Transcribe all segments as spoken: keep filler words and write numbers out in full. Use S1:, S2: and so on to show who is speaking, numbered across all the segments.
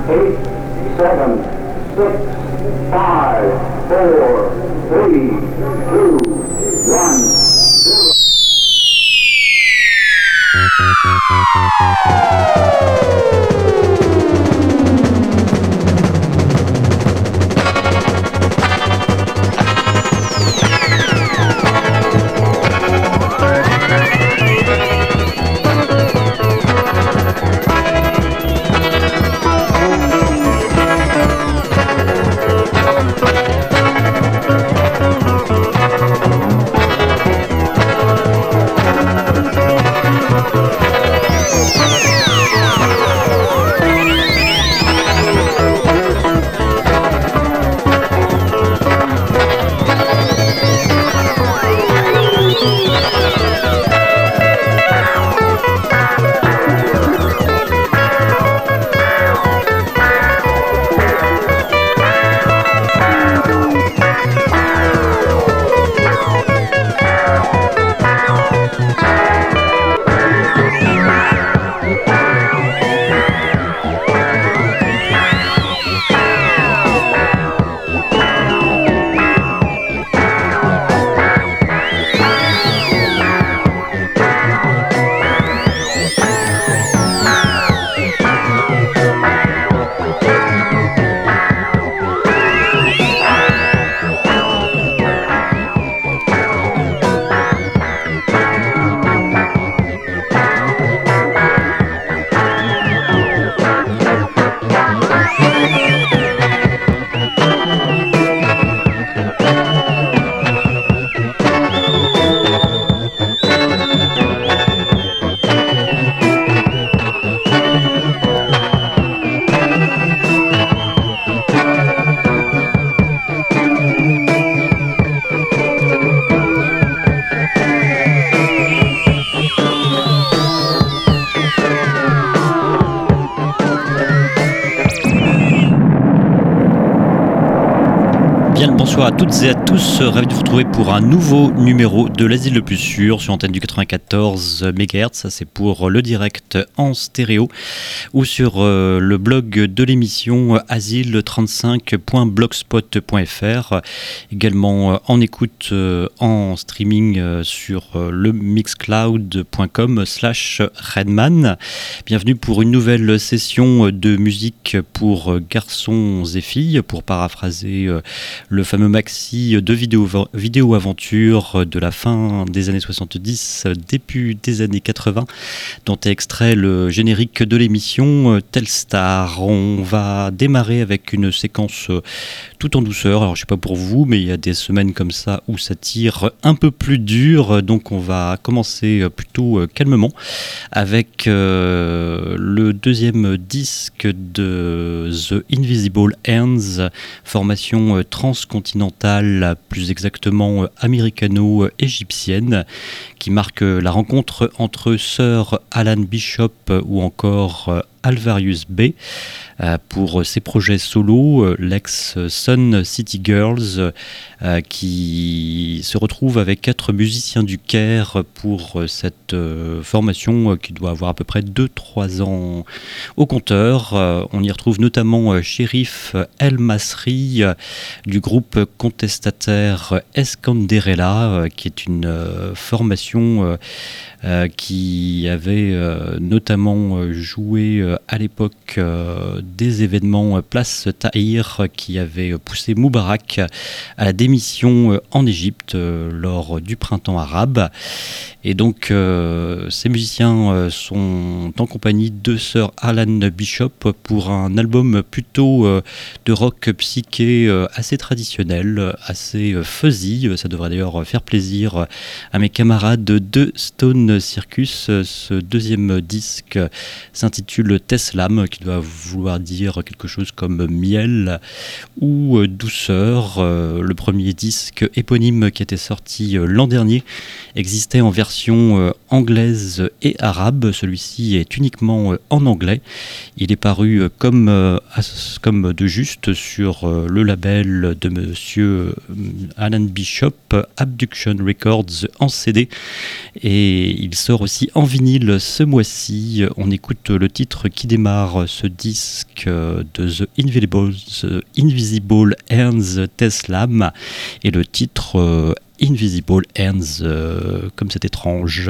S1: eight, seven, six, five, four, three, two, one, zero.
S2: Bonsoir à toutes et à tous, ravi de vous retrouver pour un nouveau numéro de l'Asile le plus sûr sur l'antenne du quatre-vingt-quatorze mégahertz. Ça c'est pour le direct en stéréo ou sur euh, le blog de l'émission asile trente-cinq point blogspot point f r. Également euh, en écoute euh, en streaming euh, sur euh, le mixcloud point com slash redman. Bienvenue pour une nouvelle session de musique pour euh, garçons et filles, pour paraphraser euh, le fameux maxi de vidéo, vidéo aventure de la fin des années soixante-dix, début des années quatre-vingts, dont est extrait le générique de l'émission Telstar. On va démarrer avec une séquence tout en douceur. Alors je sais pas pour vous, mais il y a des semaines comme ça où ça tire un peu plus dur, donc on va commencer plutôt calmement avec euh, le deuxième disque de The Invisible Hands, formation transcontinentale, plus exactement américano-égyptienne, qui marque la rencontre entre Sir Alan Bishop ou encore Alvarius Bay pour ses projets solo, l'ex-Sun City Girls, euh, qui se retrouve avec quatre musiciens du Caire pour cette euh, formation qui doit avoir à peu près deux trois ans au compteur. Euh, on y retrouve notamment euh, Shérif El Masri euh, du groupe contestataire Escanderella, euh, qui est une euh, formation euh, euh, qui avait euh, notamment euh, joué euh, à l'époque euh, des événements Place Tahrir, qui avait poussé Moubarak à la démission en Égypte lors du printemps arabe. Et donc euh, ces musiciens euh, sont en compagnie de Sir Alan Bishop pour un album plutôt euh, de rock psyché euh, assez traditionnel, assez euh, fuzzy. Ça devrait d'ailleurs faire plaisir à mes camarades de Stone Circus. Ce deuxième disque s'intitule Teslam, qui doit vouloir dire quelque chose comme miel ou douceur. Euh, le premier disque éponyme qui était sorti l'an dernier existait en version euh, anglaise et arabe. Celui-ci est uniquement euh, en anglais. Il est paru euh, comme, euh, as, comme de juste sur euh, le label de monsieur Alan Bishop, Abduction Records, en C D, et il sort aussi en vinyle ce mois-ci. On écoute le titre titre qui démarre ce disque de The Invisible, The Invisible Hands Teslam, et le titre euh, Invisible Hands, euh, comme c'est étrange.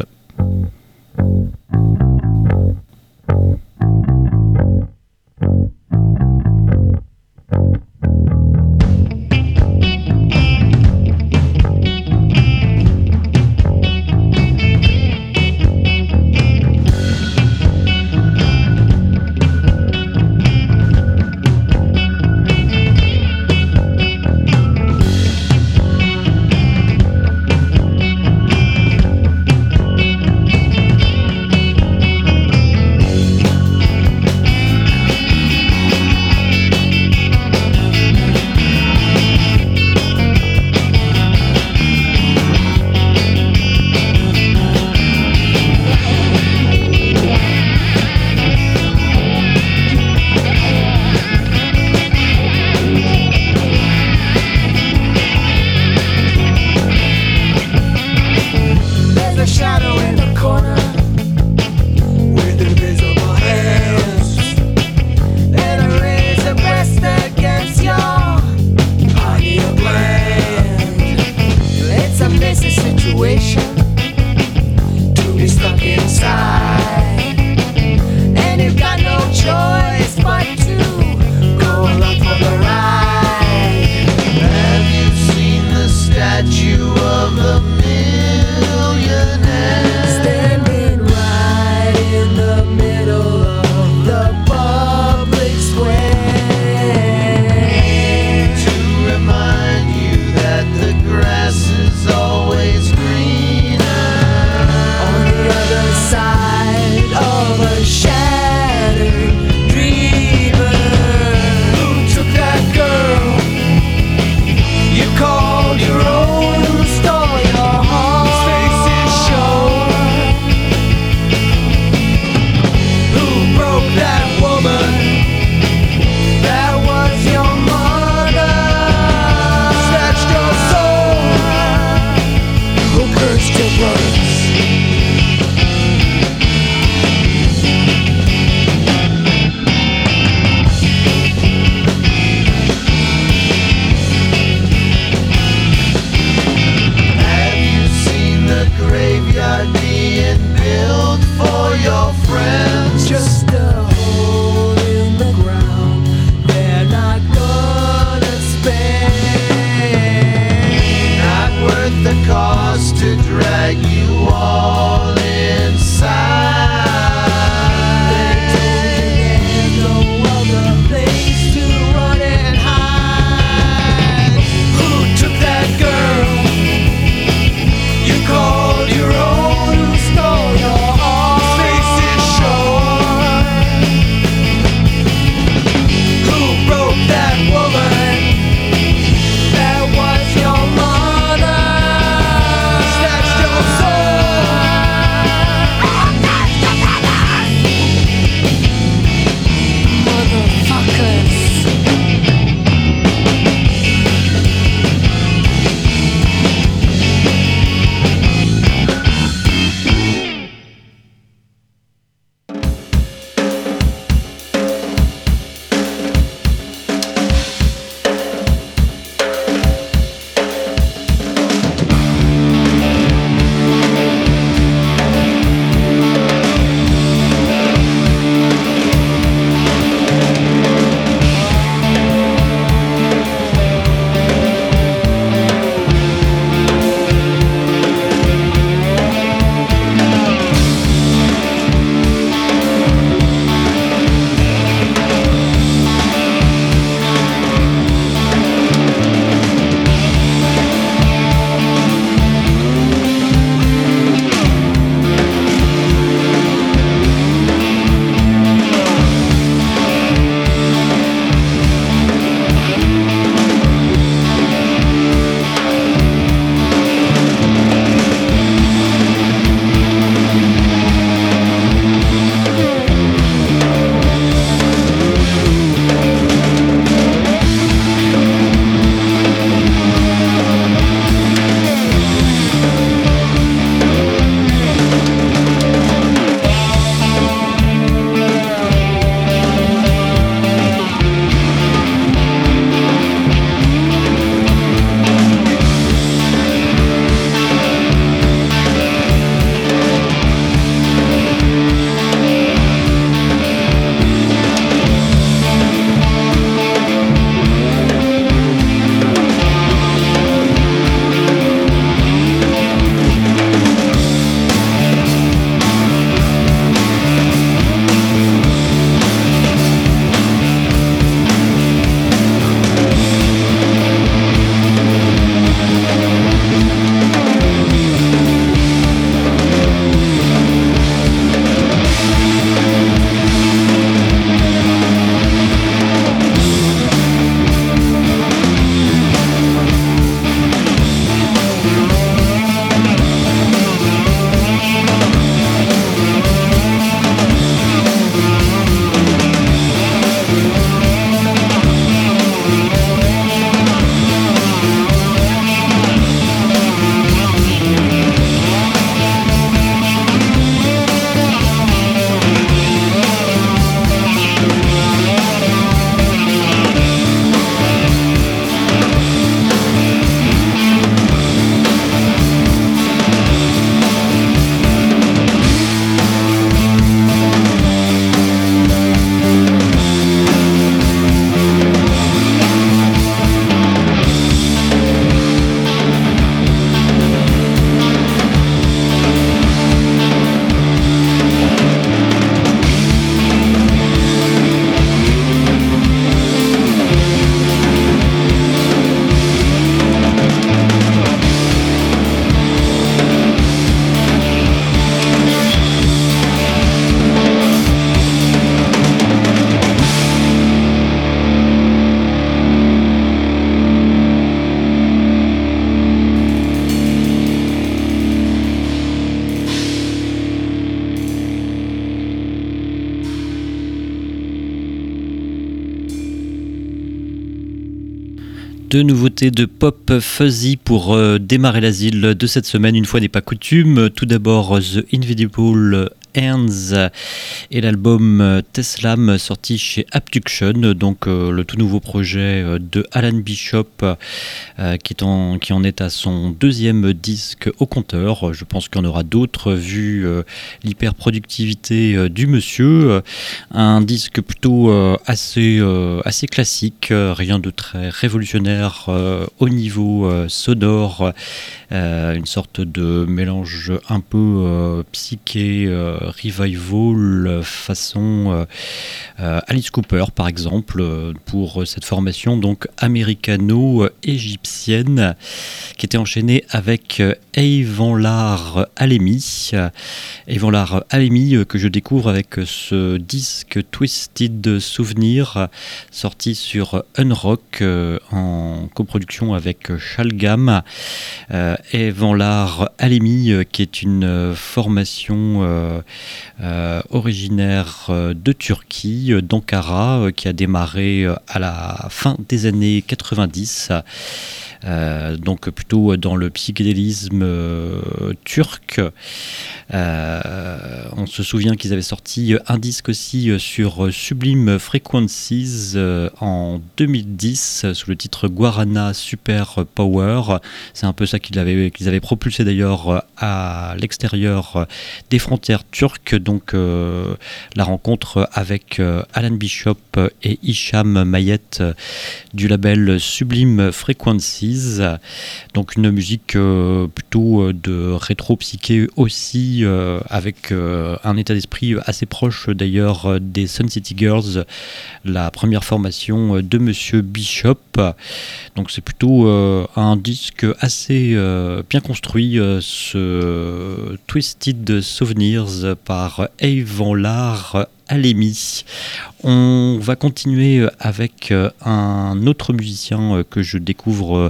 S3: Your own, who stole your heart. Face is short.
S2: Deux nouveautés de pop fuzzy pour euh, démarrer l'asile de cette semaine, une fois n'est pas coutume. Tout d'abord The Invisible Hands et l'album Teslam sorti chez Abduction, donc euh, le tout nouveau projet de Alan Bishop euh, qui, est en, qui en est à son deuxième disque au compteur. Je pense qu'il y en aura d'autres vu euh, l'hyperproductivité euh, du monsieur. Un disque plutôt euh, assez, euh, assez classique, euh, rien de très révolutionnaire euh, au niveau euh, sonore, euh, une sorte de mélange un peu euh, psyché, euh, revival façon euh, euh, Alice Cooper par exemple, euh, pour cette formation donc américano-égyptienne qui était enchaînée avec euh, Evanlar Alemi. Evanlar Alemi euh, que je découvre avec ce disque Twisted Souvenir sorti sur Unrock euh, en coproduction avec Shalgam. Euh, Evanlar Alemi euh, qui est une euh, formation euh, Euh, originaire euh, de Turquie, euh, d'Ankara, euh, qui a démarré euh, à la fin des années quatre-vingt-dix, euh, donc plutôt dans le psychédélisme euh, turc. Euh, on se souvient qu'ils avaient sorti un disque aussi sur Sublime Frequencies euh, en deux mille dix sous le titre Guarana Super Power. C'est un peu ça qu'ils avaient, qu'ils avaient propulsé d'ailleurs à l'extérieur des frontières turques. Donc euh, la rencontre avec euh, Alan Bishop et Hicham Mayet euh, du label Sublime Frequencies. Donc une musique euh, plutôt de rétro-psyché aussi, euh, avec euh, un état d'esprit assez proche d'ailleurs des Sun City Girls, la première formation de Monsieur Bishop. Donc c'est plutôt euh, un disque assez euh, bien construit, euh, ce Twisted Souvenirs par Evanlar Alemi. On va continuer avec un autre musicien que je découvre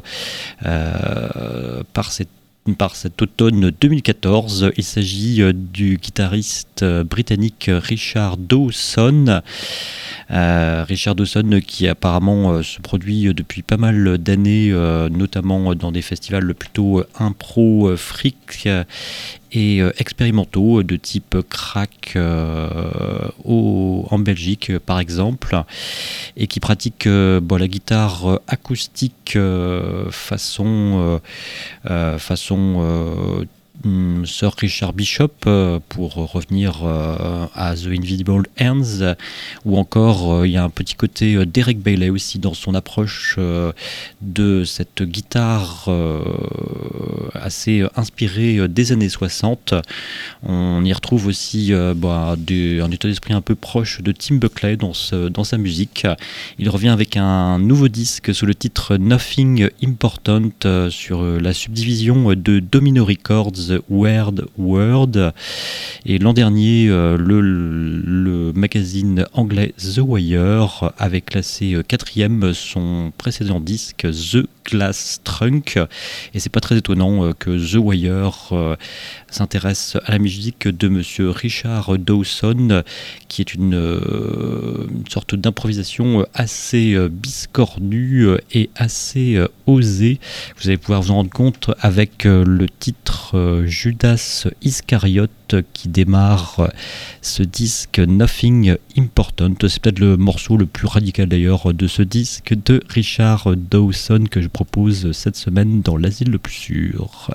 S2: euh, par cette par cet automne deux mille quatorze. Il s'agit du guitariste britannique Richard Dawson. Euh, Richard Dawson qui apparemment euh, se produit depuis pas mal d'années, euh, notamment dans des festivals plutôt impro, fric euh, et euh, expérimentaux de type crack euh, au, en Belgique par exemple, et qui pratique euh, bon, la guitare acoustique euh, façon euh, façon euh, Sir Richard Bishop, euh, pour revenir euh, à The Invisible Hands, ou encore euh, il y a un petit côté euh, Derek Bailey aussi dans son approche euh, de cette guitare euh, assez inspirée euh, des années soixante. On y retrouve aussi euh, bah, des, un état d'esprit un peu proche de Tim Buckley dans, ce, dans sa musique. Il revient avec un nouveau disque sous le titre Nothing Important euh, sur euh, la subdivision de Domino Records, Weird World. Et l'an dernier, euh, le, le magazine anglais The Wire avait classé quatrième son précédent disque The Glass Trunk. Et c'est pas très étonnant euh, que The Wire euh, s'intéresse à la musique de Monsieur Richard Dawson, qui est une, euh, une sorte d'improvisation assez euh, biscornue et assez euh, osée. Vous allez pouvoir vous en rendre compte avec euh, le titre euh, Judas Iscariot qui démarre ce disque Nothing Important. C'est peut-être le morceau le plus radical d'ailleurs de ce disque de Richard Dawson que je propose cette semaine dans l'asile le plus sûr.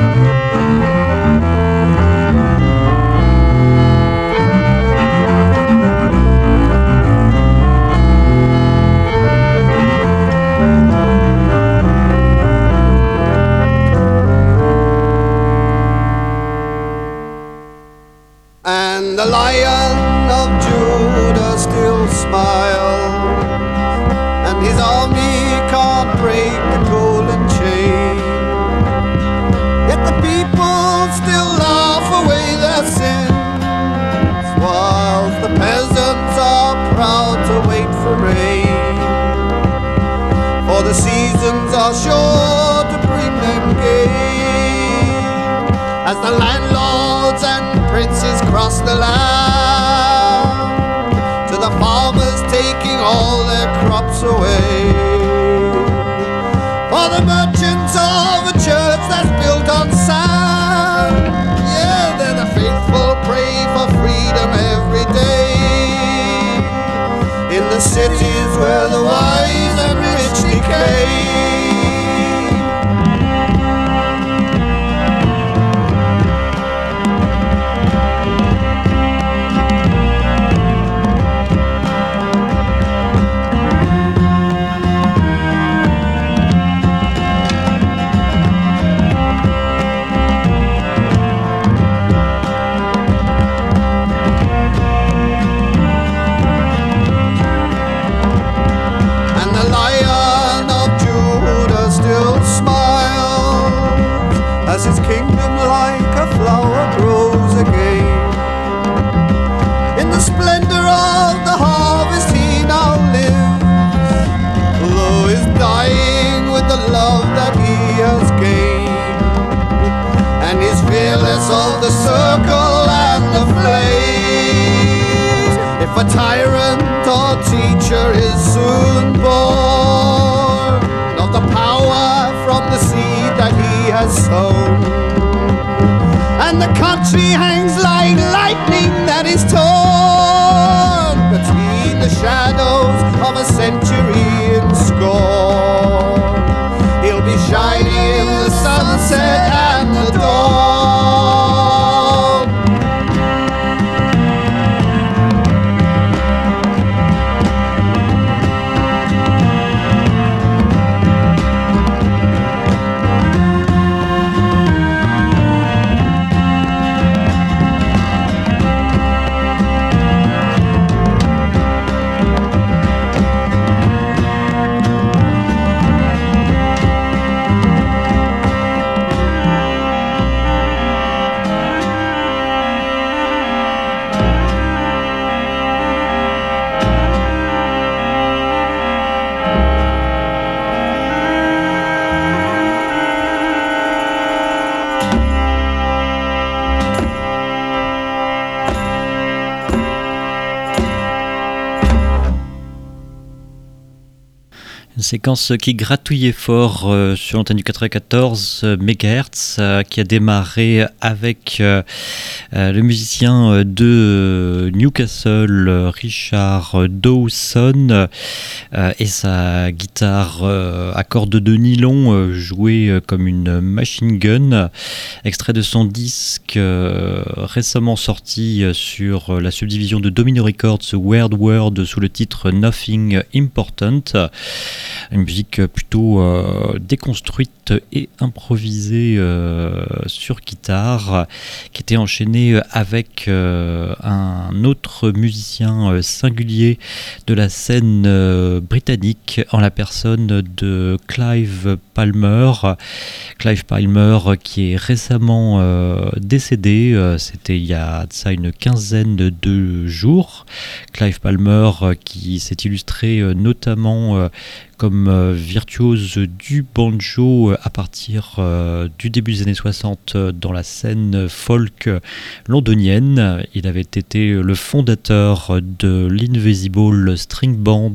S3: And the Lion of Judah still smiles, and his army can't break the golden chain. Yet the people still laugh away their sins, whilst the peasants are proud to wait for rain. For the seasons are sure to bring them gain, as the landlords and princes cross the land, to the farmers taking all their crops away. For the merchants of a church that's built on sand, yeah, they're the faithful pray for freedom every day, in the cities where the wise and rich decay. As his kingdom like a flower grows again, in the splendor of the harvest he now lives, though he's dying with the love that he has gained, and he's fearless of the circle and the flames. If a tyrant or teacher is soon born of the power from the seed that he has sown, and the country hangs like lightning that is torn between the shadows of a century in scorn, he'll be shining in the sunset and the dawn.
S2: Une séquence qui gratouillait fort euh, sur l'antenne du quatre-vingt-quatorze mégahertz, euh, qui a démarré avec euh, euh, le musicien de Newcastle, Richard Dawson, euh, et sa guitare euh, à cordes de nylon euh, jouée euh, comme une machine gun, extrait de son disque euh, récemment sorti sur la subdivision de Domino Records, Weird World, sous le titre Nothing Important. Une musique plutôt euh, déconstruite et improvisée euh, sur guitare, qui était enchaînée avec euh, un autre musicien euh, singulier de la scène euh, britannique, en la personne de Clive Palmer. Clive Palmer qui est récemment euh, décédé, euh, c'était il y a de ça une quinzaine de jours. Clive Palmer euh, qui s'est illustré euh, notamment euh, comme euh, virtuose du banjo à partir euh, du début des années soixante euh, dans la scène folk londonienne. Il avait été le fondateur de l'Invisible String Band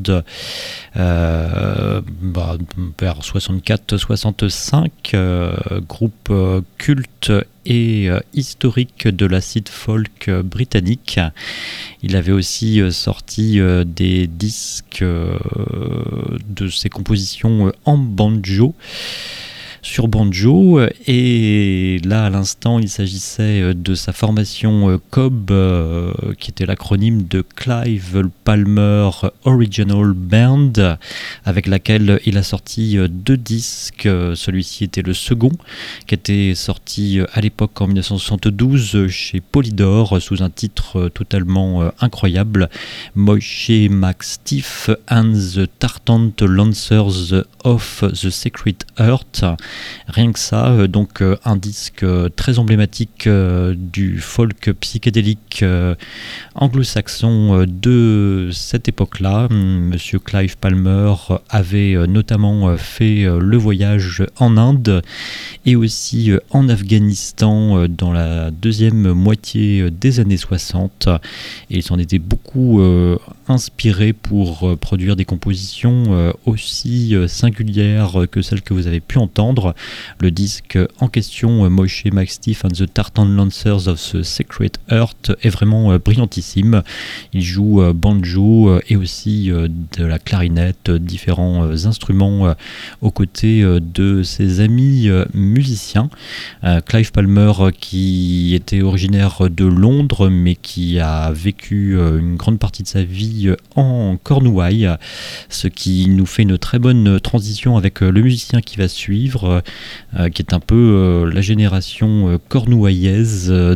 S2: euh, bah, vers soixante-quatre soixante-cinq, euh, groupe euh, culte et euh, historique de l'acid folk euh, britannique. Il avait aussi euh, sorti euh, des disques euh, de ses compositions euh, en banjo. sur banjo. Et là, à l'instant, il s'agissait de sa formation C O B, euh, qui était l'acronyme de Clive Palmer Original Band, avec laquelle il a sorti deux disques. Celui-ci était le second, qui était sorti à l'époque en dix-neuf cent soixante-douze chez Polydor, sous un titre totalement incroyable, Moshe McStiff and the Tartant Lancers of the Secret Earth. Rien que ça, donc un disque très emblématique du folk psychédélique anglo-saxon de cette époque-là. Monsieur Clive Palmer avait notamment fait le voyage en Inde et aussi en Afghanistan dans la deuxième moitié des années soixante, et il s'en était beaucoup euh, inspiré pour euh, produire des compositions euh, aussi euh, singulières que celles que vous avez pu entendre. Le disque en question, euh, Moshe McStiff and the Tartan Lancers of the Secret Earth, est vraiment euh, brillantissime. Il joue euh, banjo euh, et aussi euh, de la clarinette, euh, différents euh, instruments euh, aux côtés euh, de ses amis euh, musiciens. Euh, Clive Palmer, euh, qui était originaire de Londres, mais qui a vécu euh, une grande partie de sa vie euh, en Cornouailles, ce qui nous fait une très bonne transition avec euh, le musicien qui va suivre, euh, qui est un peu euh, la génération euh, cornouaillaise euh,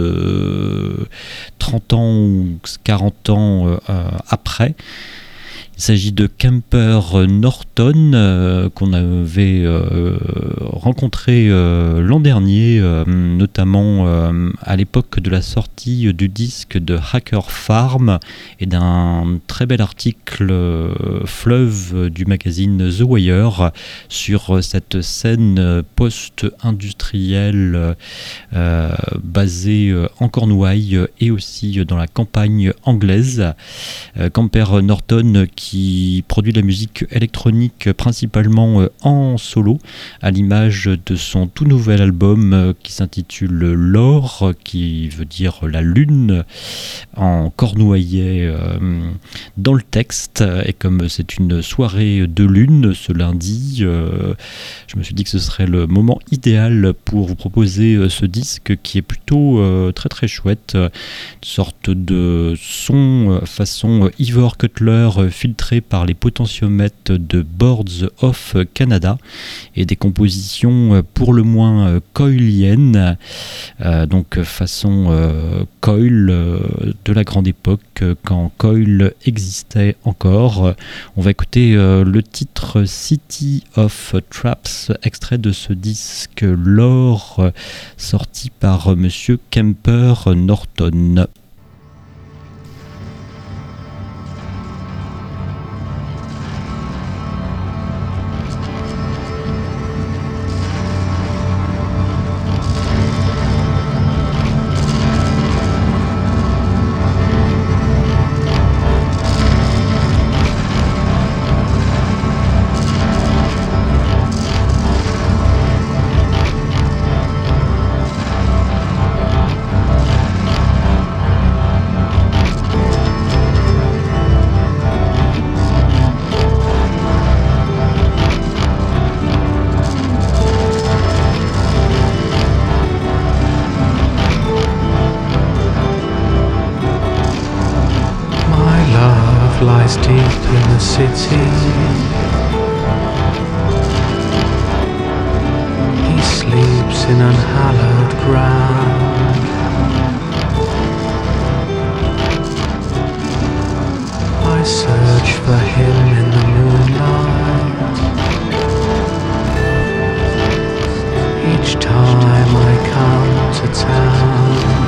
S2: de trente ans ou quarante ans euh, euh, après. Il s'agit de Kemper Norton, euh, qu'on avait euh, rencontré euh, l'an dernier, euh, notamment euh, à l'époque de la sortie du disque de Hacker Farm et d'un très bel article euh, fleuve du magazine The Wire sur cette scène post-industrielle euh, basée en Cornouailles et aussi dans la campagne anglaise. Euh, Kemper Norton qui qui produit de la musique électronique principalement en solo, à l'image de son tout nouvel album qui s'intitule L'Or, qui veut dire la lune en cornouaillais euh, dans le texte. Et comme c'est une soirée de lune ce lundi, euh, je me suis dit que ce serait le moment idéal pour vous proposer ce disque qui est plutôt euh, très très chouette, une sorte de son façon Ivor Cutler filtré par les potentiomètres de Boards of Canada et des compositions pour le moins coiliennes, euh, donc façon euh, coil euh, de la grande époque quand coil existait encore. On va écouter euh, le titre City of Traps, extrait de ce disque L'Or, euh, sorti par monsieur Kemper Norton.
S4: Lies deep in the city. He sleeps in unhallowed ground. I search for him in the moonlight. Each time I come to town,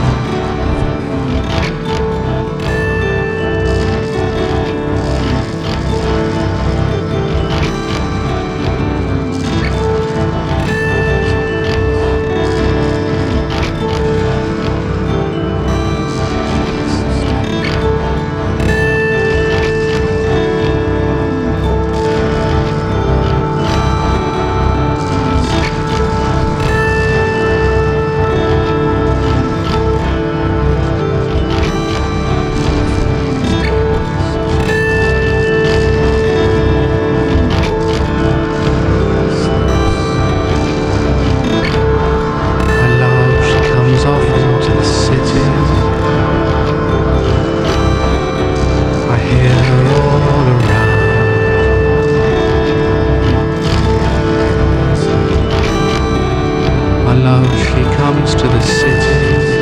S4: love, she comes to the city,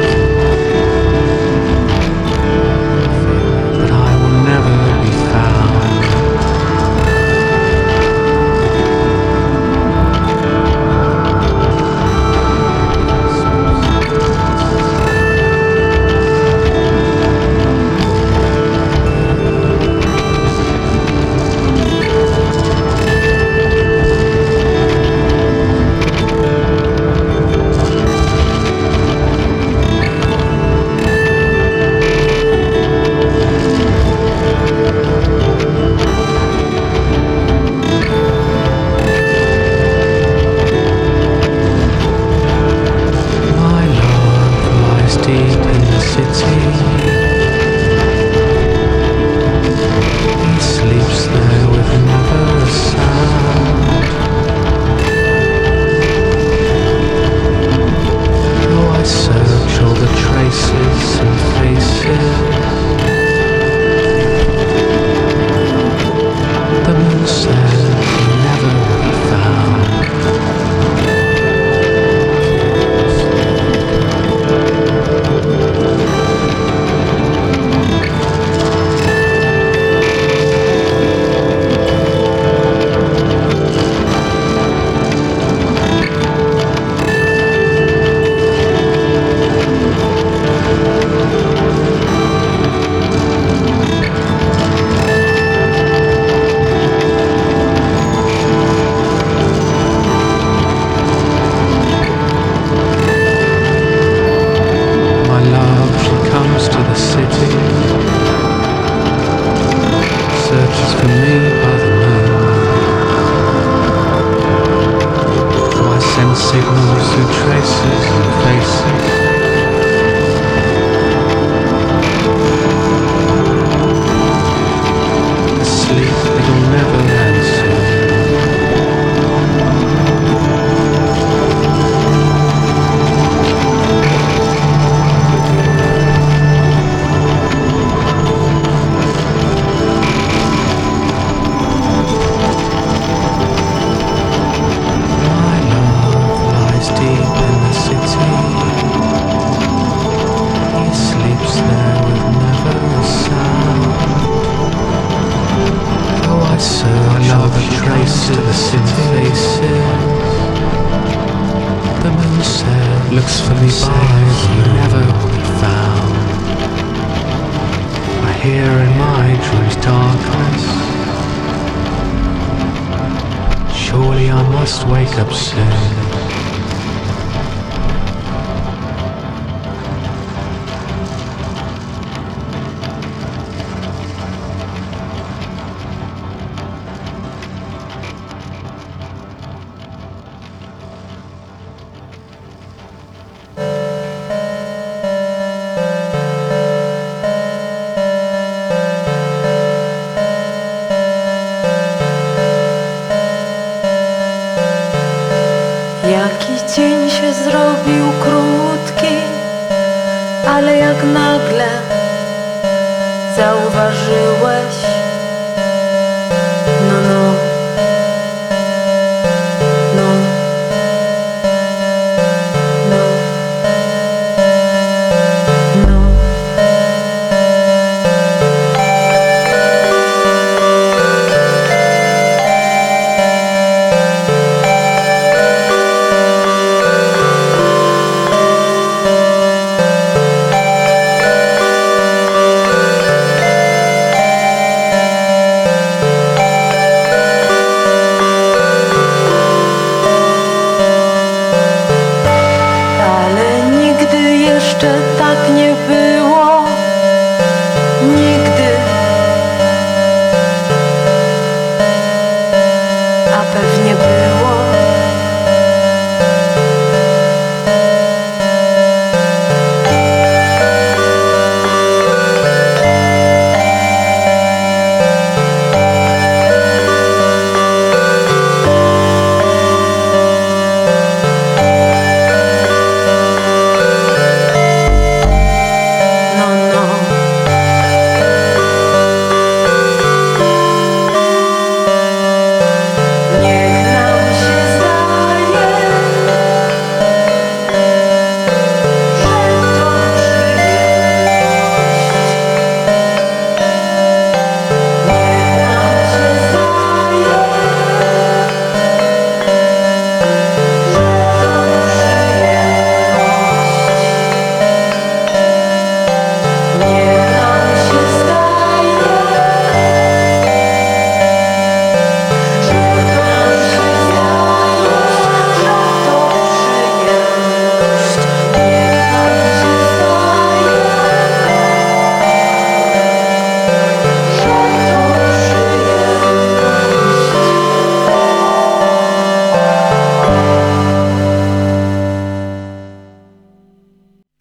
S4: but I will never be found.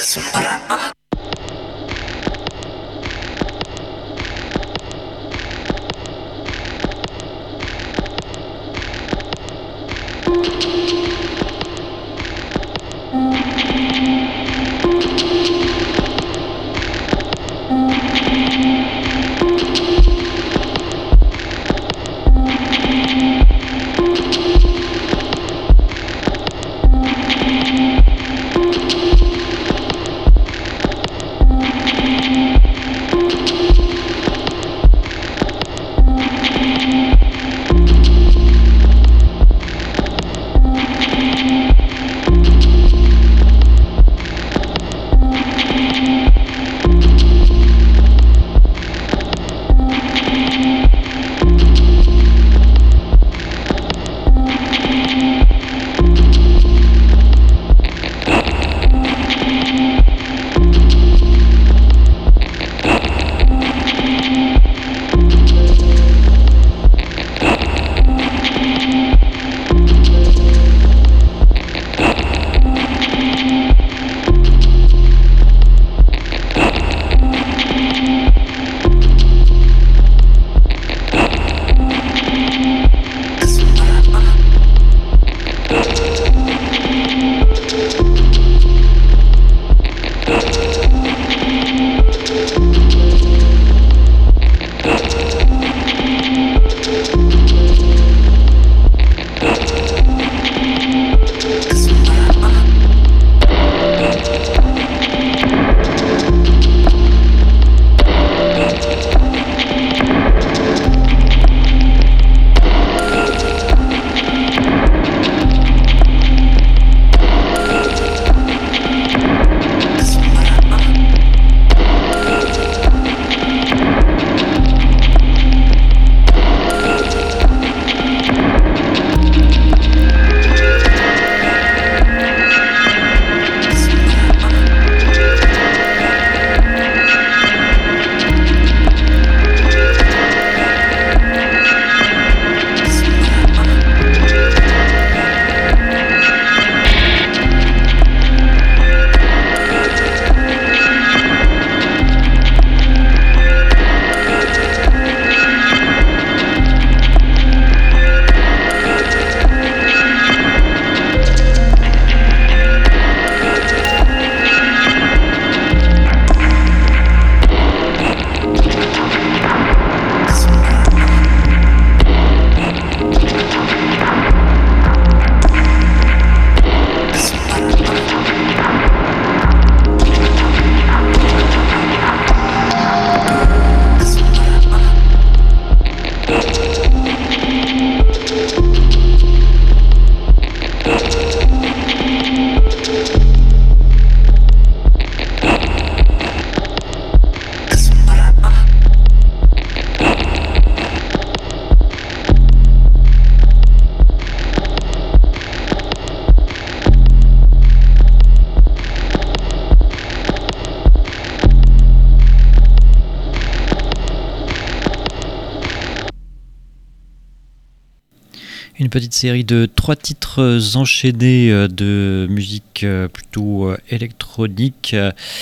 S2: Une petite série de trois titres enchaînés de musique plutôt électronique,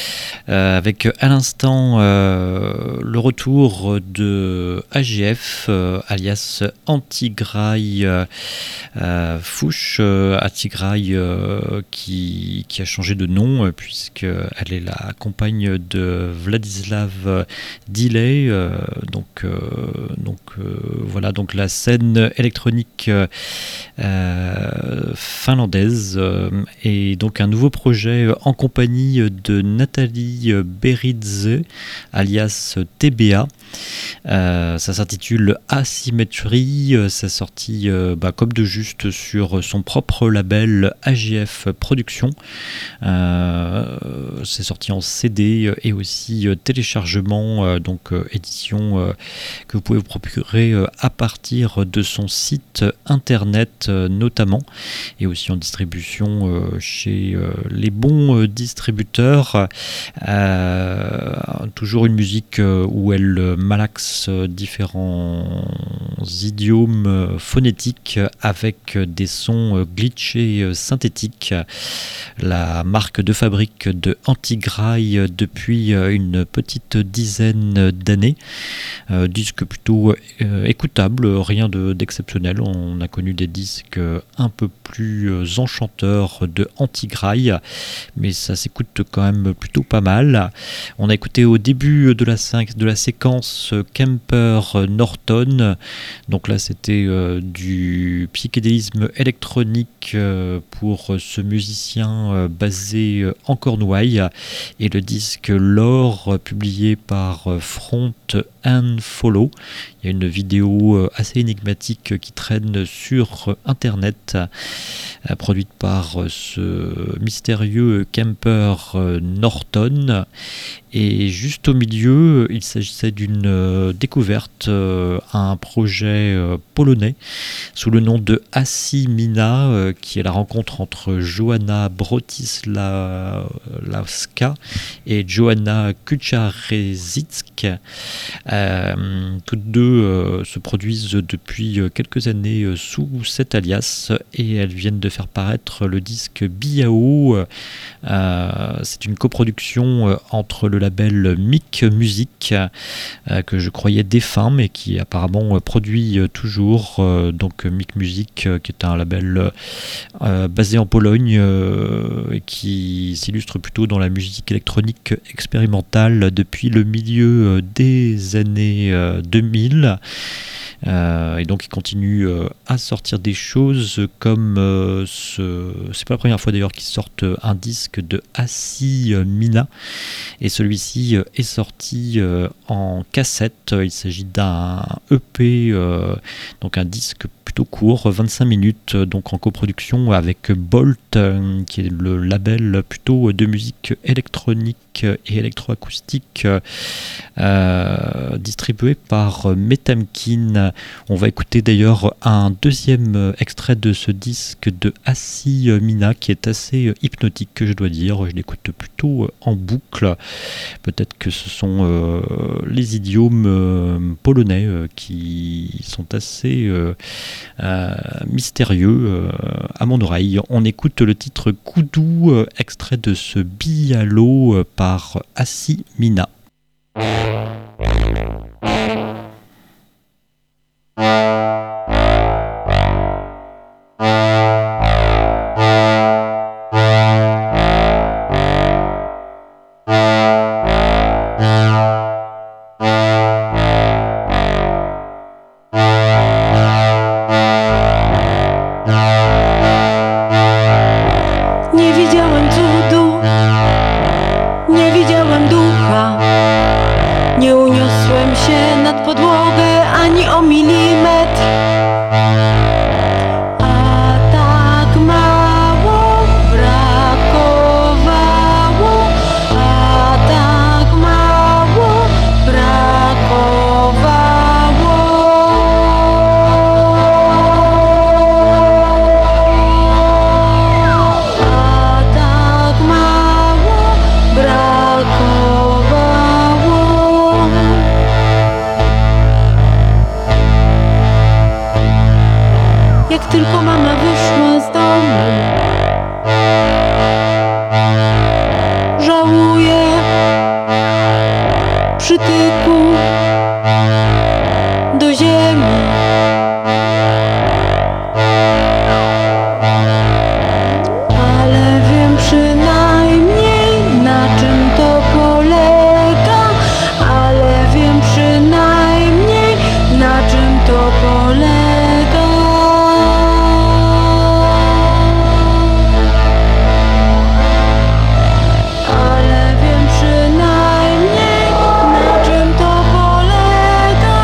S2: euh, avec à l'instant euh, le retour de A G F, euh, alias Antigrail euh, Fouche, euh, Antigrail euh, qui, qui a changé de nom euh, puisqu'elle est la compagne de Vladislav Delay, euh, donc, euh, donc euh, voilà, donc la scène électronique euh, Euh, finlandaise, euh, et donc un nouveau projet en compagnie de Nathalie Beridze alias T B A. Euh, ça s'intitule Asymmetry, c'est sorti euh, bah, comme de juste sur son propre label A G F Productions. Euh, c'est sorti en C D et aussi euh, téléchargement, euh, donc euh, édition euh, que vous pouvez vous procurer euh, à partir de son site internet euh, notamment, et aussi en distribution euh, chez euh, les bons euh, distributeurs. Euh, Euh, toujours une musique euh, où elle malaxe euh, différents idiomes phonétiques avec des sons glitchés synthétiques. La marque de fabrique de Antigrail depuis une petite dizaine d'années. Euh, disque plutôt euh, écoutable, rien de, d'exceptionnel. On a connu des disques un peu plus enchanteurs de Antigrail, mais ça s'écoute quand même plutôt pas mal. On a écouté au début de la, de la séquence Kemper Norton. Donc là, c'était euh, du psychédélisme électronique euh, pour ce musicien euh, basé euh, en Cornouailles. Et le disque Lore, publié par euh, Front and Follow. Il y a une vidéo euh, assez énigmatique qui traîne sur Internet, euh, produite par euh, ce mystérieux Kemper euh, Norton. Et juste au milieu, il s'agissait d'une euh, découverte, euh, un projet euh, polonais sous le nom de Asimina, euh, qui est la rencontre entre Joanna Brotislawska et Joanna Kucharezicz. Euh, toutes deux euh, se produisent depuis quelques années euh, sous cet alias et elles viennent de faire paraître le disque Biao. Euh, c'est une coproduction euh, entre le label Mic Music, euh, que je croyais défunt mais qui apparemment euh, produit euh, toujours, euh, donc Mic Music euh, qui est un label euh, basé en Pologne euh, et qui s'illustre plutôt dans la musique électronique expérimentale depuis le milieu euh, des années euh, deux mille. Euh, et donc il continue euh, à sortir des choses comme euh, ce... c'est pas la première fois d'ailleurs qu'ils sortent un disque de Asimina, et celui-ci euh, est sorti euh, en cassette. Il s'agit d'un E P, euh, donc un disque plutôt court, vingt-cinq minutes, donc en coproduction avec Bolt, euh, qui est le label plutôt de musique électronique et électroacoustique, euh, distribué par Metamkin. On va écouter d'ailleurs un deuxième extrait de ce disque de Asimina qui est assez hypnotique, que je dois dire. Je l'écoute plutôt en boucle. Peut-être que ce sont euh, les idiomes euh, polonais euh, qui sont assez euh, euh, mystérieux euh, à mon oreille. On écoute le titre Koudou, euh, extrait de ce Bialo euh, par Asimina.
S5: Nie widziałem cudu, nie widziałem ducha, nie uniosłem się nad podłogę ani o milimetr. A tak mało brakowało, a tak mało brakowało. A tak mało brakowało. Jak tylko mama wyszła z domu, żałuję przytyku do ziemi. Ale wiem przynajmniej, na czym to polega. Ale wiem przynajmniej, na czym to polega. Ale wiem przynajmniej, na czym to polega.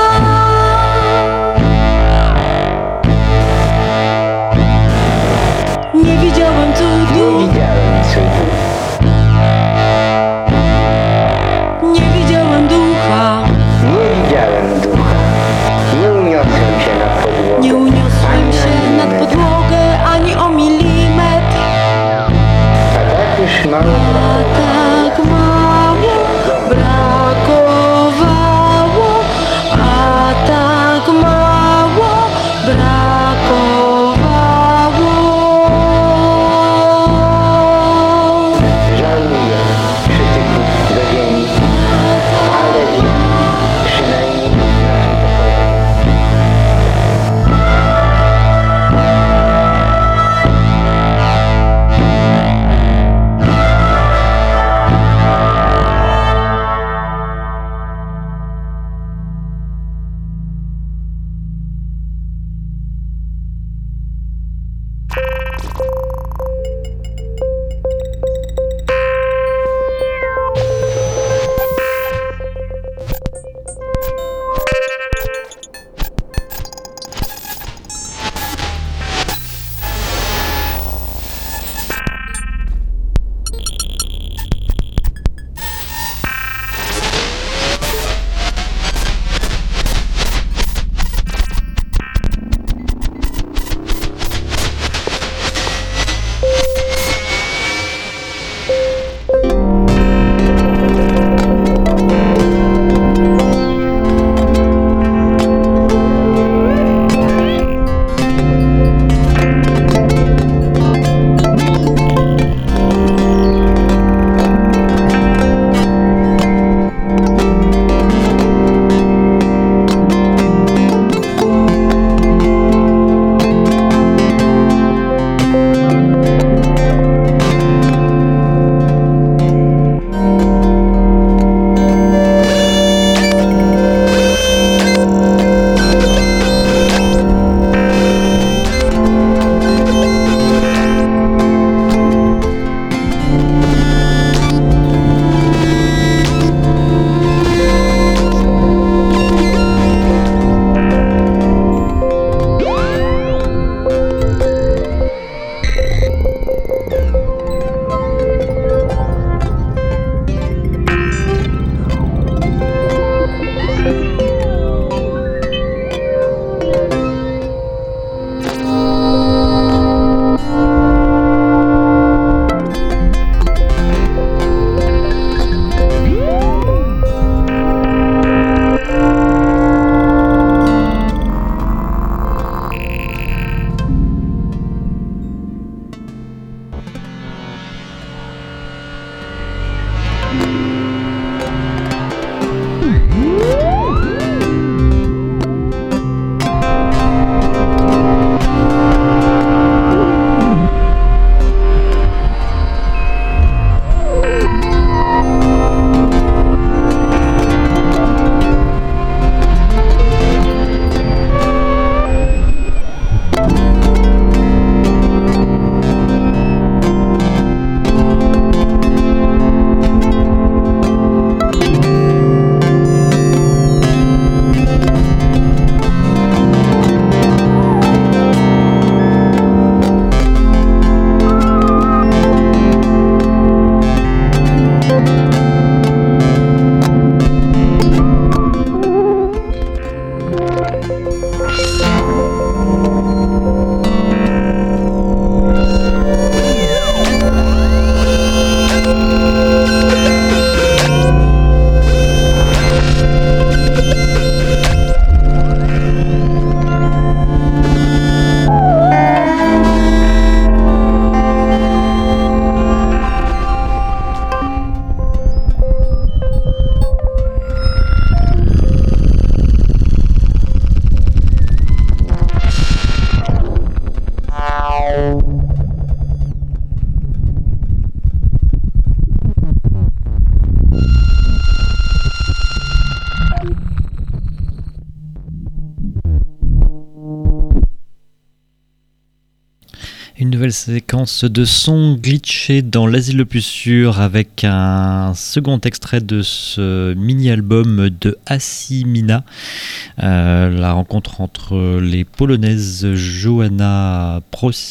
S5: Nie widziałem cudu, nie widziałem ducha,
S6: Nie widziałem ducha, nie uniosłem się na podłogę.
S5: nie uniosłem się nad podłogę ani o milimetr.
S6: A tak już mało
S5: A
S6: brakowało.
S5: tak mało brakowało, a tak mało
S2: Une nouvelle séquence de sons glitchés dans l'asile le plus sûr avec un second extrait de ce mini-album de Asimina. Euh, la rencontre entre les Polonaises Joanna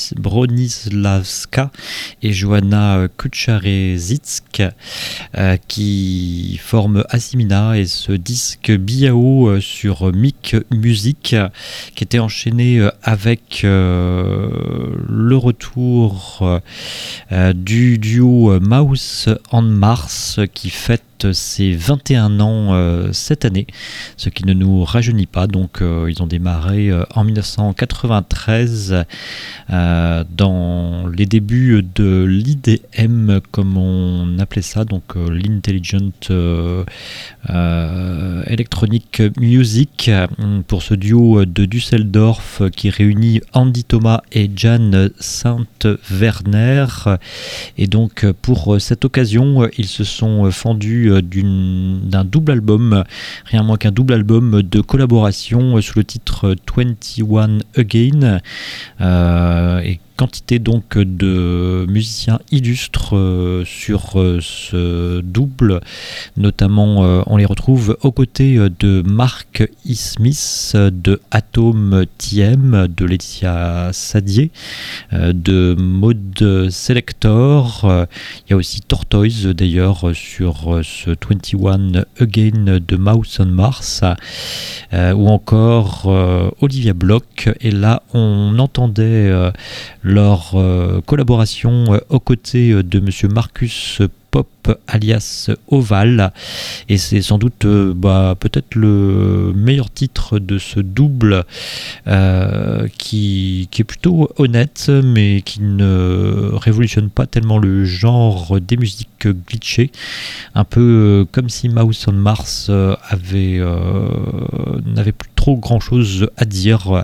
S2: Bronisławska et Joanna Kucharczyk euh, qui forment Asimina, et ce disque Biao sur Mic Music qui était enchaîné avec euh, le retour euh, du duo Mouse on Mars qui fête ses vingt et un ans euh, cette année, ce qui ne nous rajeunit pas. Donc euh, ils ont démarré euh, en dix-neuf cent quatre-vingt-treize euh, dans les débuts de l'I D M comme on appelait ça, donc euh, l'Intelligent euh, euh, Electronic Music, pour ce duo de Düsseldorf qui réunit Andy Thomas et Jan Saint-Werner. Et donc pour cette occasion ils se sont fendus D'une, d'un double album, rien moins qu'un double album de collaboration sous le titre vingt-et-un Again, euh, et quantité donc de musiciens illustres euh, sur euh, ce double. Notamment euh, on les retrouve aux côtés de Mark E. Smith, de Atom T M, de Laetitia Sadier, euh, de Mode Selector. Euh, il y a aussi Tortoise d'ailleurs sur ce vingt-et-un Again de Mouse on Mars, euh, ou encore euh, Olivia Bloch. Et là on entendait euh, leur euh, collaboration euh, aux côtés euh, de monsieur Marcus Pop alias Oval, et c'est sans doute euh, bah, peut-être le meilleur titre de ce double euh, qui, qui est plutôt honnête mais qui ne révolutionne pas tellement le genre des musiques glitchées, un peu euh, comme si Mouse on Mars euh, avait euh, n'avait plus trop grand chose à dire.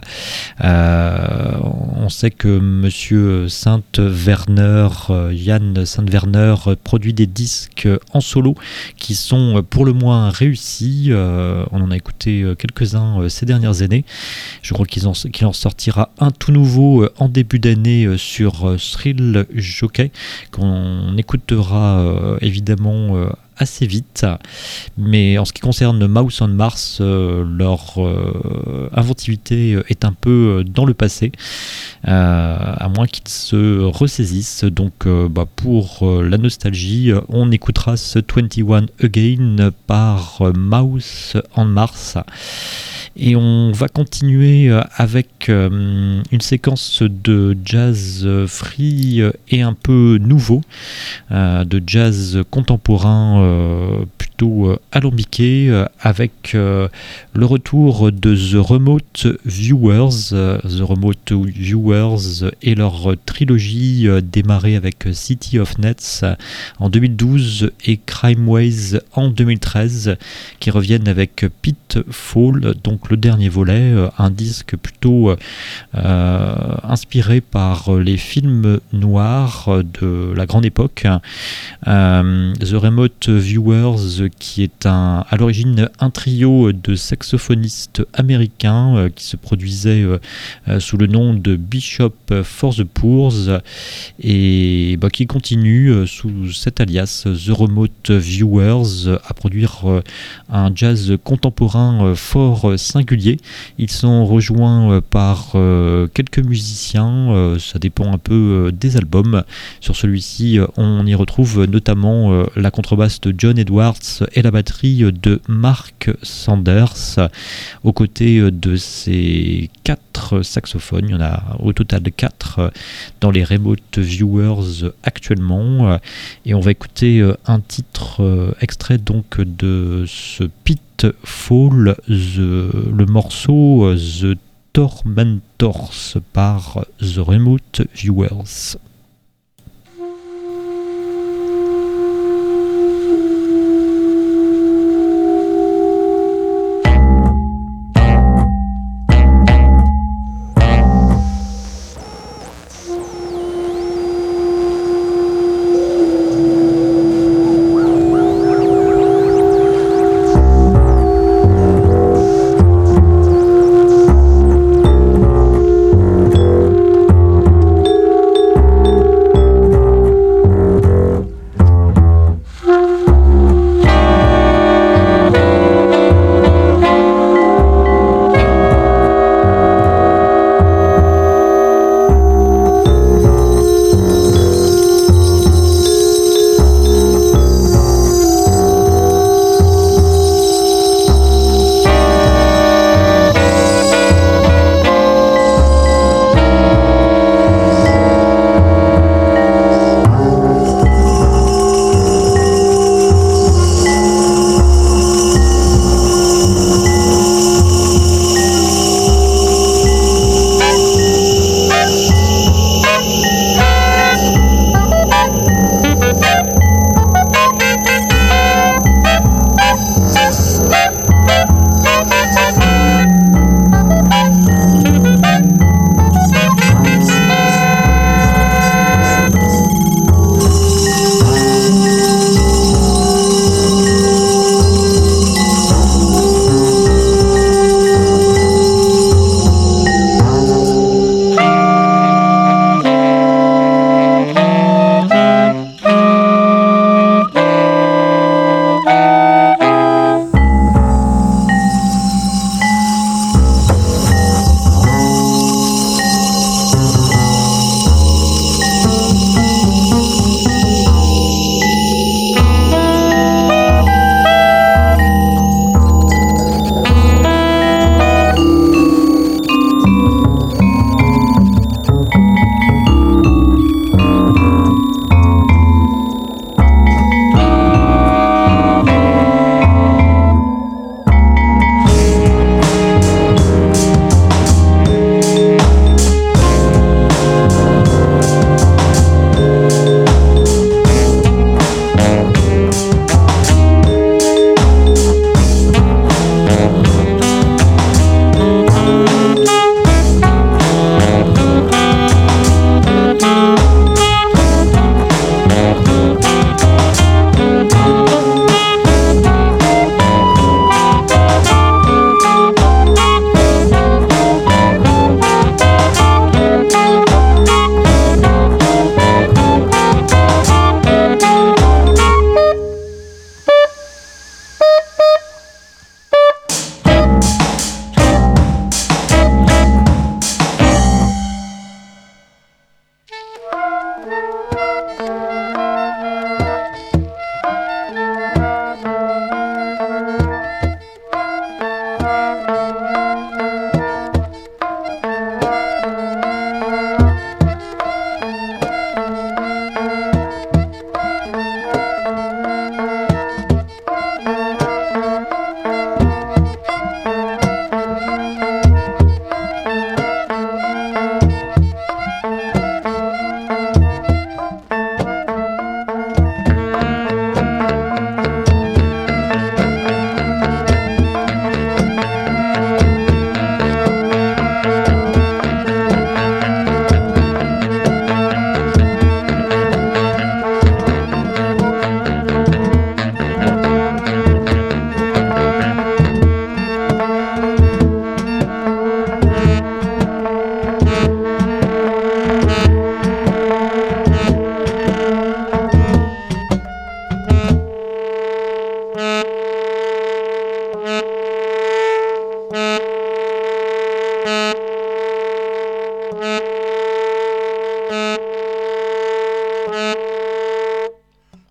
S2: Euh, on sait que monsieur Saint-Werner, euh, Jan Saint-Werner produit des disques en solo qui sont pour le moins réussis. Euh, on en a écouté quelques-uns euh, ces dernières années. Je crois qu'il en, qu'il en sortira un tout nouveau euh, en début d'année euh, sur euh, Thrill Jockey, qu'on écoutera euh, évidemment euh, assez vite. Mais en ce qui concerne Mouse on Mars, euh, leur euh, inventivité est un peu dans le passé, euh, à moins qu'ils se ressaisissent. Donc euh, bah, pour euh, la nostalgie, on écoutera ce vingt-et-un Again par euh, Mouse on Mars. Et on va continuer avec euh, une séquence de jazz free et un peu nouveau, euh, de jazz contemporain euh, plutôt euh, alambiqué, euh, avec euh, le retour de The Remote Viewers. Euh, The Remote Viewers et leur trilogie euh, démarrée avec City of Nets euh, en deux mille douze et Crimeways en deux mille treize, qui reviennent avec Pitfall, donc le dernier volet, un disque plutôt euh, inspiré par les films noirs de la grande époque. Euh, The Remote Viewers, qui est un, à l'origine un trio de saxophonistes américains euh, qui se produisait euh, sous le nom de Bishop for the Poors, et bah, qui continue euh, sous cet alias The Remote Viewers euh, à produire euh, un jazz contemporain euh, fort euh, singulier. Ils sont rejoints euh, par euh, quelques musiciens, euh, ça dépend un peu euh, des albums. Sur celui-ci, euh, on y retrouve notamment euh, la contrebasse de John Edwards et la batterie de Mark Sanders, euh, aux côtés euh, de ces quatre saxophones. Il y en a au total quatre euh, dans les Remote Viewers actuellement. Euh, et on va écouter euh, un titre euh, extrait donc de ce Pitfall, the, le morceau euh, The Tormentors par The Remote Viewers.
S7: Thank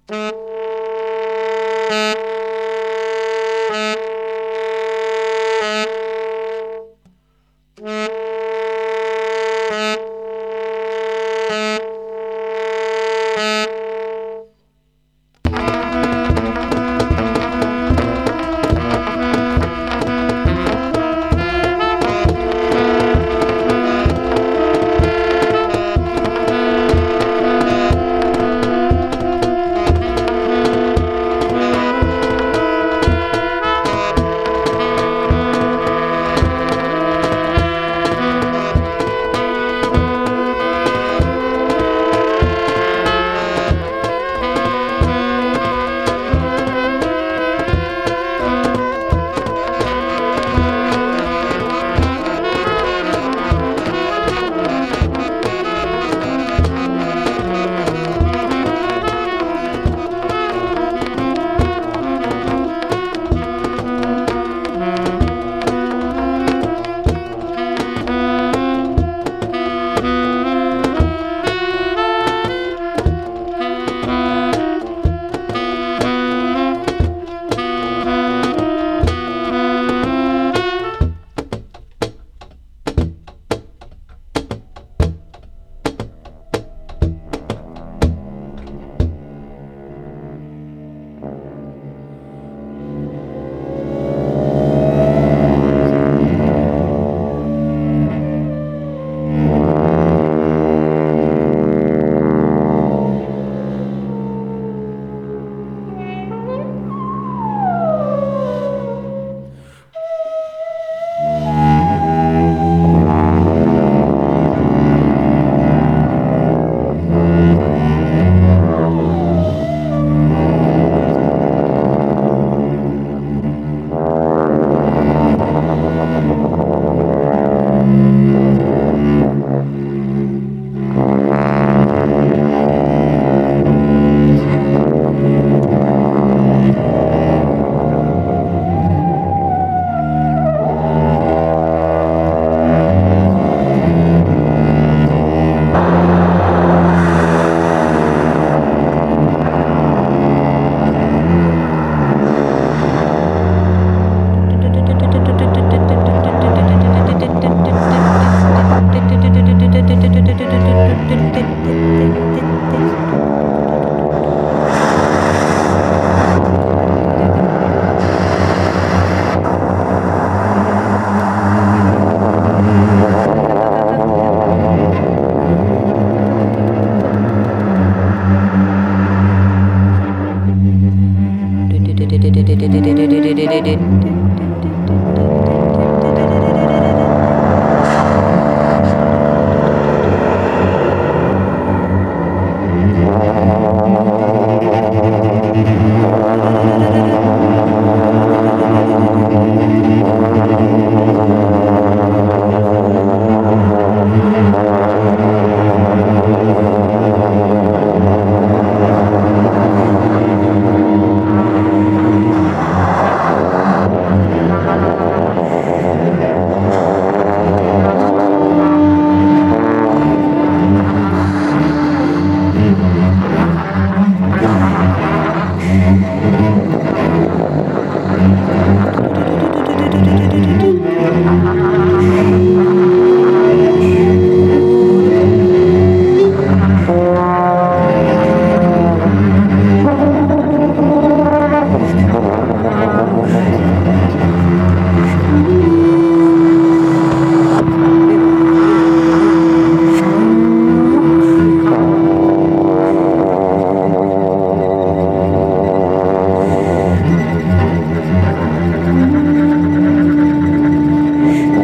S3: Thank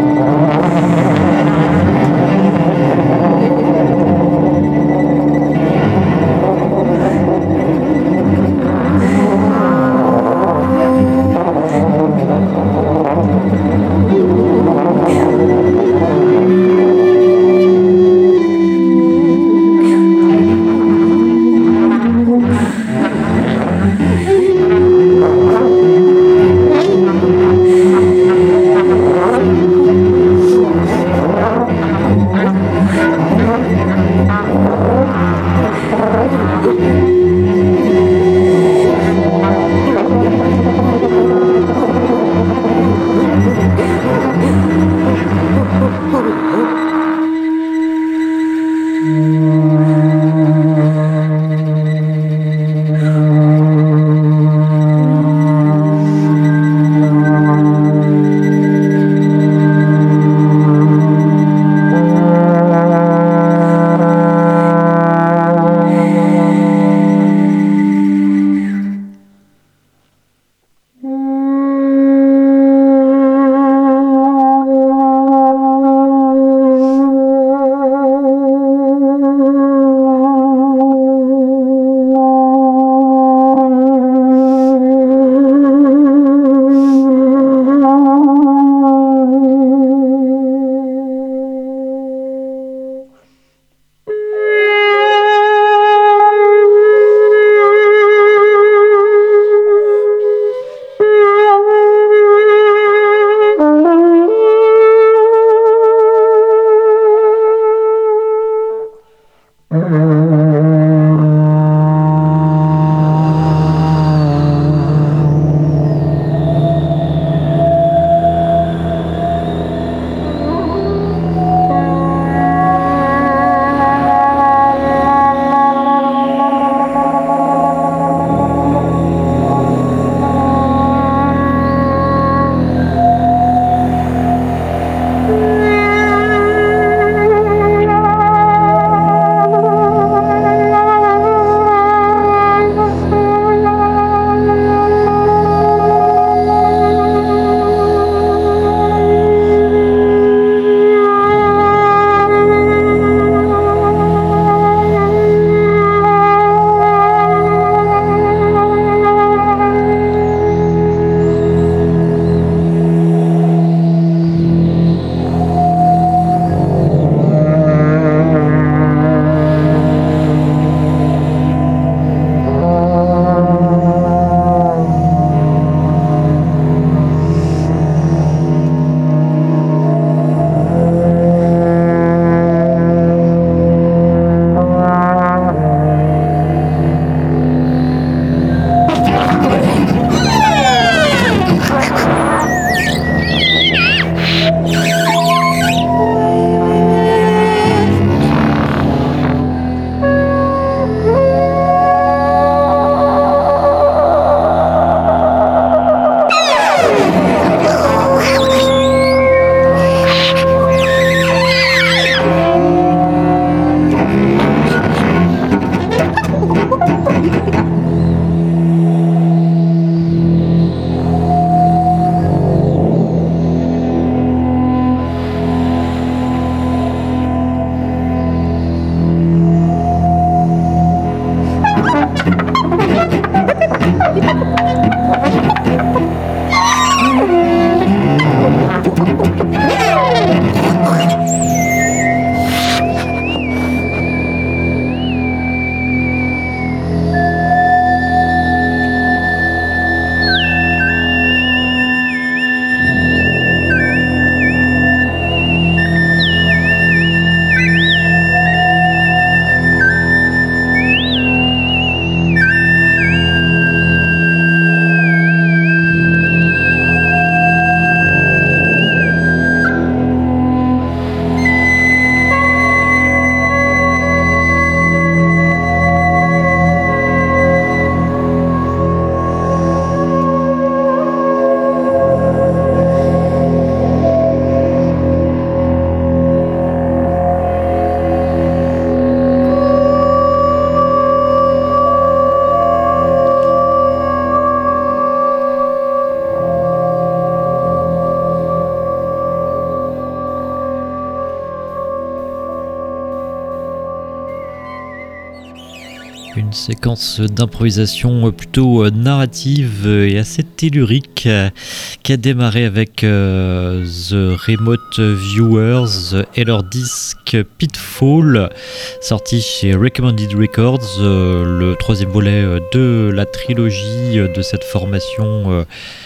S2: Une séquence d'improvisation plutôt narrative et assez tellurique qui a démarré avec euh, The Remote Viewers et leur disque Pitfall, sorti chez Recommended Records, euh, le troisième volet de la trilogie de cette formation euh,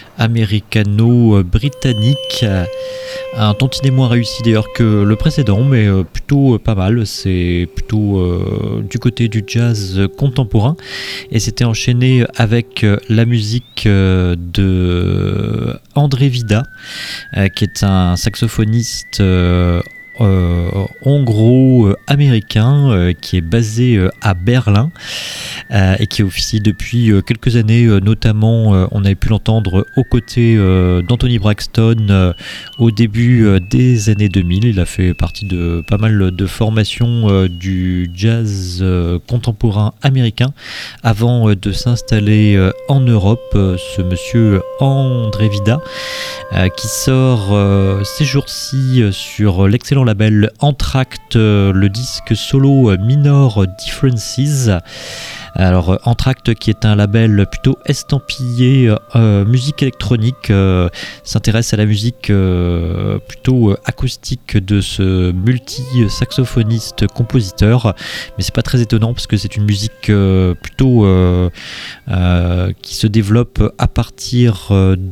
S2: américano-britannique, un tantinet moins réussi d'ailleurs que le précédent, mais plutôt pas mal. C'est plutôt euh, du côté du jazz contemporain, et c'était enchaîné avec la musique de André Vida, euh, qui est un saxophoniste euh, Euh, hongro-américain euh, qui est basé euh, à Berlin euh, et qui officie depuis euh, quelques années, euh, notamment euh, on avait pu l'entendre aux côtés euh, d'Anthony Braxton euh, au début euh, des années deux mille. Il a fait partie de pas mal de formations euh, du jazz euh, contemporain américain avant euh, de s'installer euh, en Europe. Euh, ce monsieur André Vida euh, qui sort euh, ces jours-ci euh, sur l'excellent label Entr'Acte, euh, le disque solo euh, Minor Differences. Alors Entr'Acte, qui est un label plutôt estampillé euh, musique électronique, euh, s'intéresse à la musique euh, plutôt acoustique de ce multi-saxophoniste compositeur, mais c'est pas très étonnant parce que c'est une musique euh, plutôt euh, euh, qui se développe à partir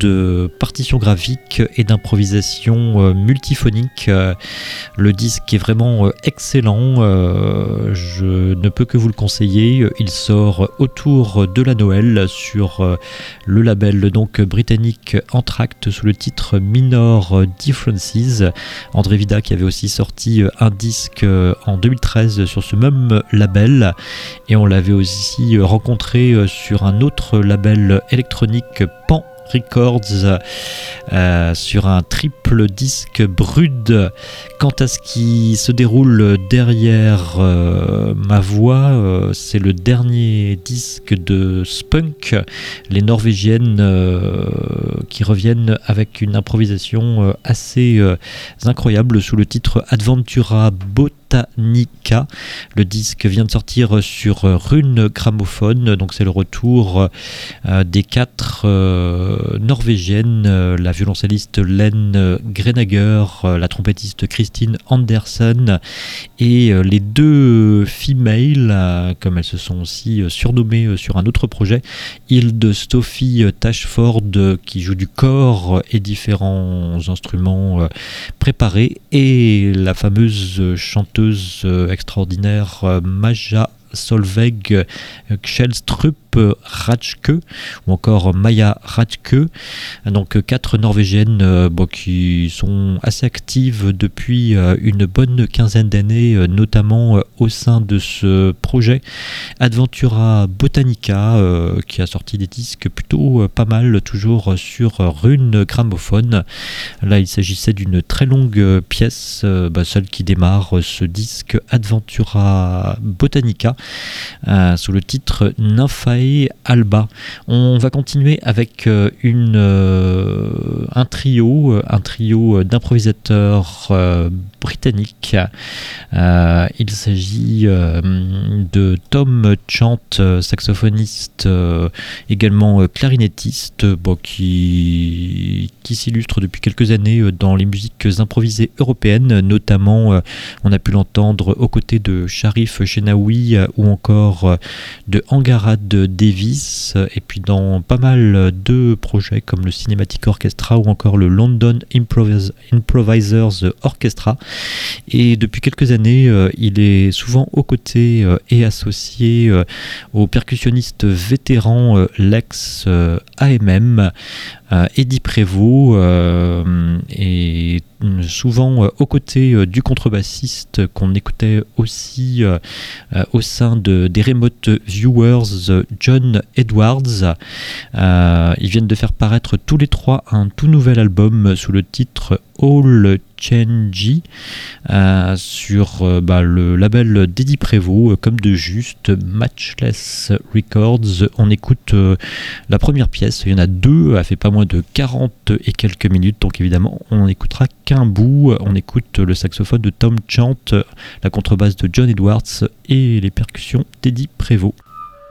S2: de partitions graphiques et d'improvisation euh, multiphonique. Euh, le disque est vraiment euh, excellent, euh, je ne peux que vous le conseiller. Il sort autour de la Noël sur euh, le label donc britannique Entr'Acte sous le titre Minor Differences. André Vida qui avait aussi sorti un disque en deux mille treize sur ce même label, et on l'avait aussi rencontré sur un autre label électronique, Pan Records, euh, sur un triple disque Brud. Quant à ce qui se déroule derrière euh, ma voix, euh, c'est le dernier disque de Spunk, les Norvégiennes euh, qui reviennent avec une improvisation euh, assez euh, incroyable sous le titre Adventura Botanica. Le disque vient de sortir sur Rune Gramophone, donc c'est le retour euh, des quatre euh, norvégiennes, euh, la violoncelliste Len Grenager, euh, la trompettiste Christine Andersen et euh, les deux females, euh, comme elles se sont aussi euh, surnommées euh, sur un autre projet, Hilde Stoffy Tashford, euh, qui joue du corps et différents instruments euh, préparés, et la fameuse chanteuse euh, extraordinaire euh, Maja Solveig Kjellstrup Ratchke, ou encore Maya Ratchke, donc quatre Norvégiennes euh, bon, qui sont assez actives depuis euh, une bonne quinzaine d'années, euh, notamment euh, au sein de ce projet Adventura Botanica, euh, qui a sorti des disques plutôt euh, pas mal, toujours sur Rune Gramophone. Là il s'agissait d'une très longue pièce, euh, bah, celle qui démarre ce disque Adventura Botanica, euh, sous le titre Nymphae Alba. On va continuer avec euh, une, euh, un trio, un trio d'improvisateurs euh, britanniques. Euh, il s'agit euh, de Tom Chant, saxophoniste, euh, également euh, clarinettiste, bon, qui, qui s'illustre depuis quelques années dans les musiques improvisées européennes, notamment euh, on a pu l'entendre aux côtés de Sharif Chenaoui euh, ou encore euh, de Angarad Davis, et puis dans pas mal de projets comme le Cinematic Orchestra ou encore le London Improvis- Improvisers Orchestra. Et depuis quelques années, euh, il est souvent aux côtés euh, et associé euh, au percussionniste vétéran euh, Lex euh, A M M, euh, Eddie Prévost, euh, et souvent euh, aux côtés euh, du contrebassiste qu'on écoutait aussi euh, euh, au sein de, des Remote Viewers, euh, John Edwards. Euh, ils viennent de faire paraître tous les trois un tout nouvel album sous le titre All Change, euh, sur euh, bah, le label d'Eddie Prévost, euh, comme de juste, Matchless Records. On écoute euh, la première pièce, il y en a deux, elle fait pas moins de quarante et quelques minutes, donc évidemment on n'écoutera qu'un bout. On écoute le saxophone de Tom Chant, la contrebasse de John Edwards et les percussions d'Eddie Prévost.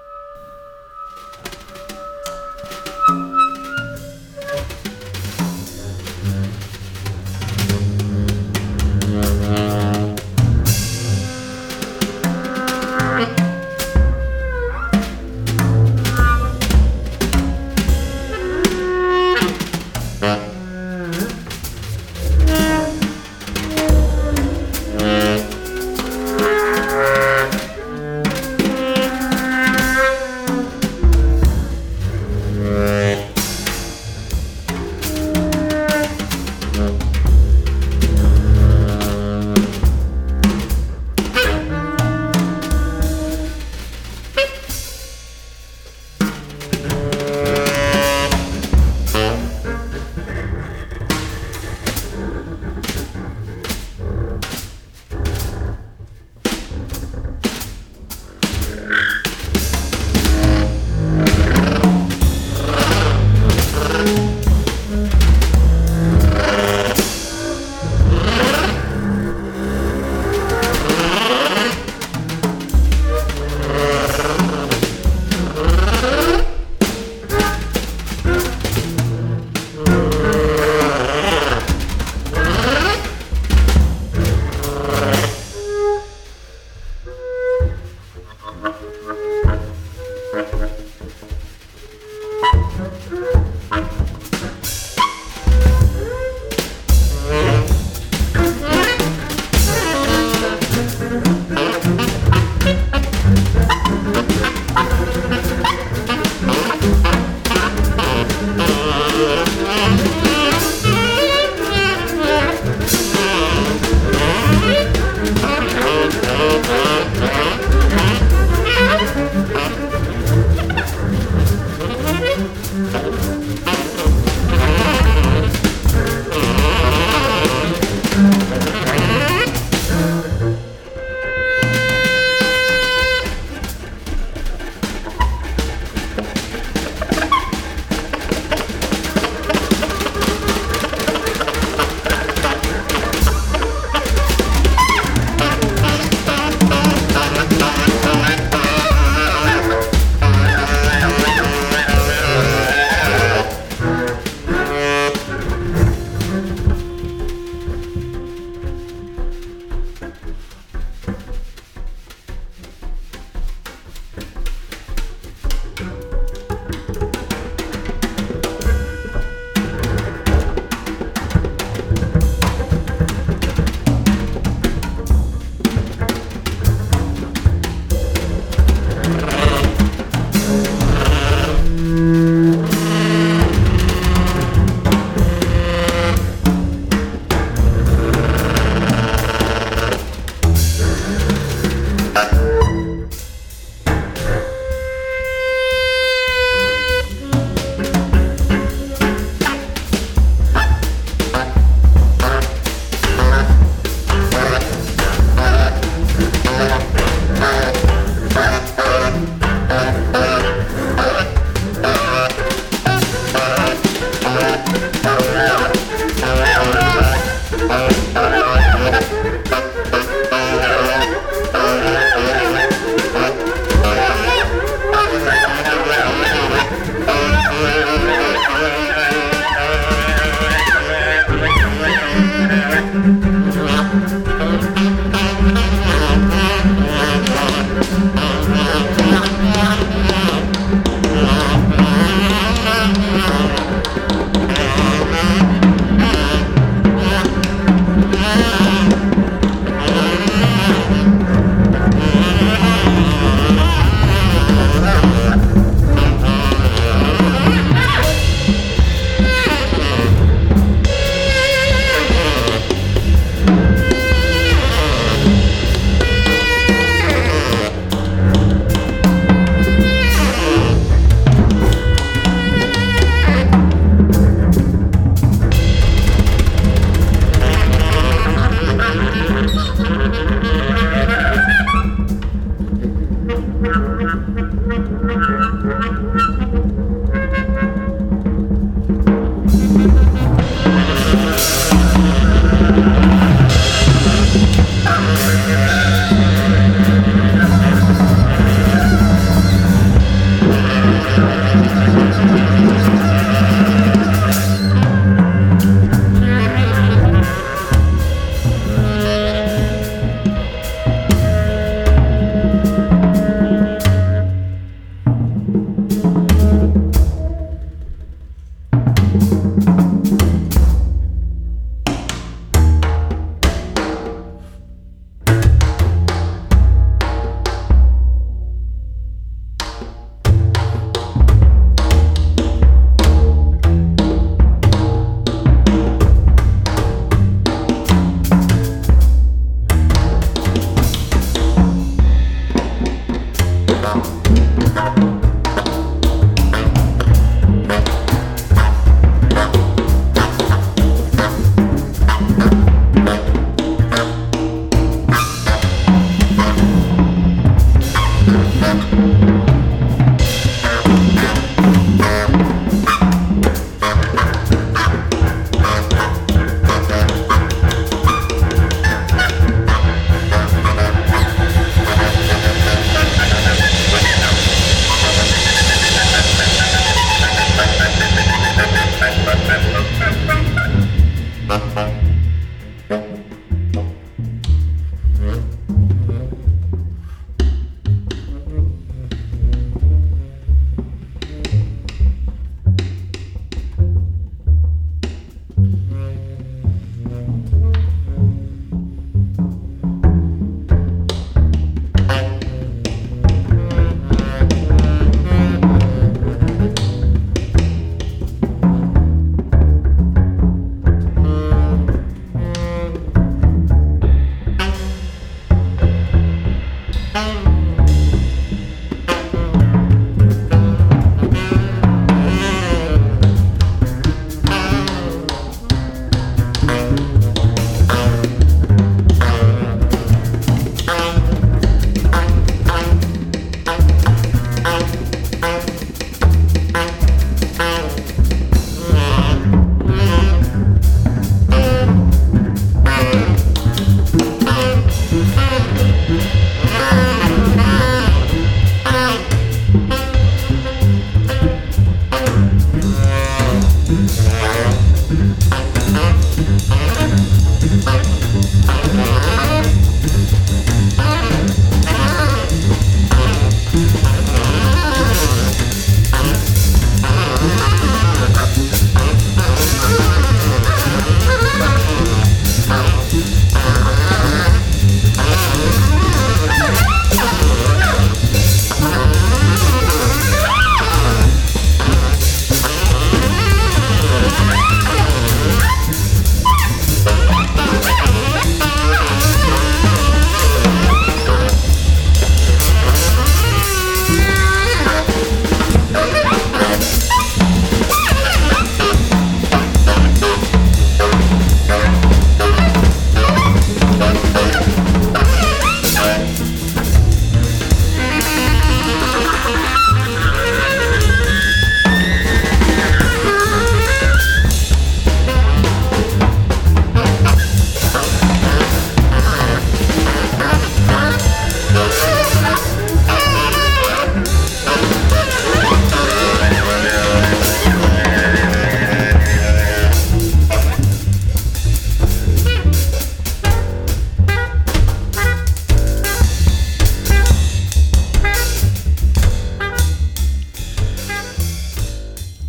S3: Thank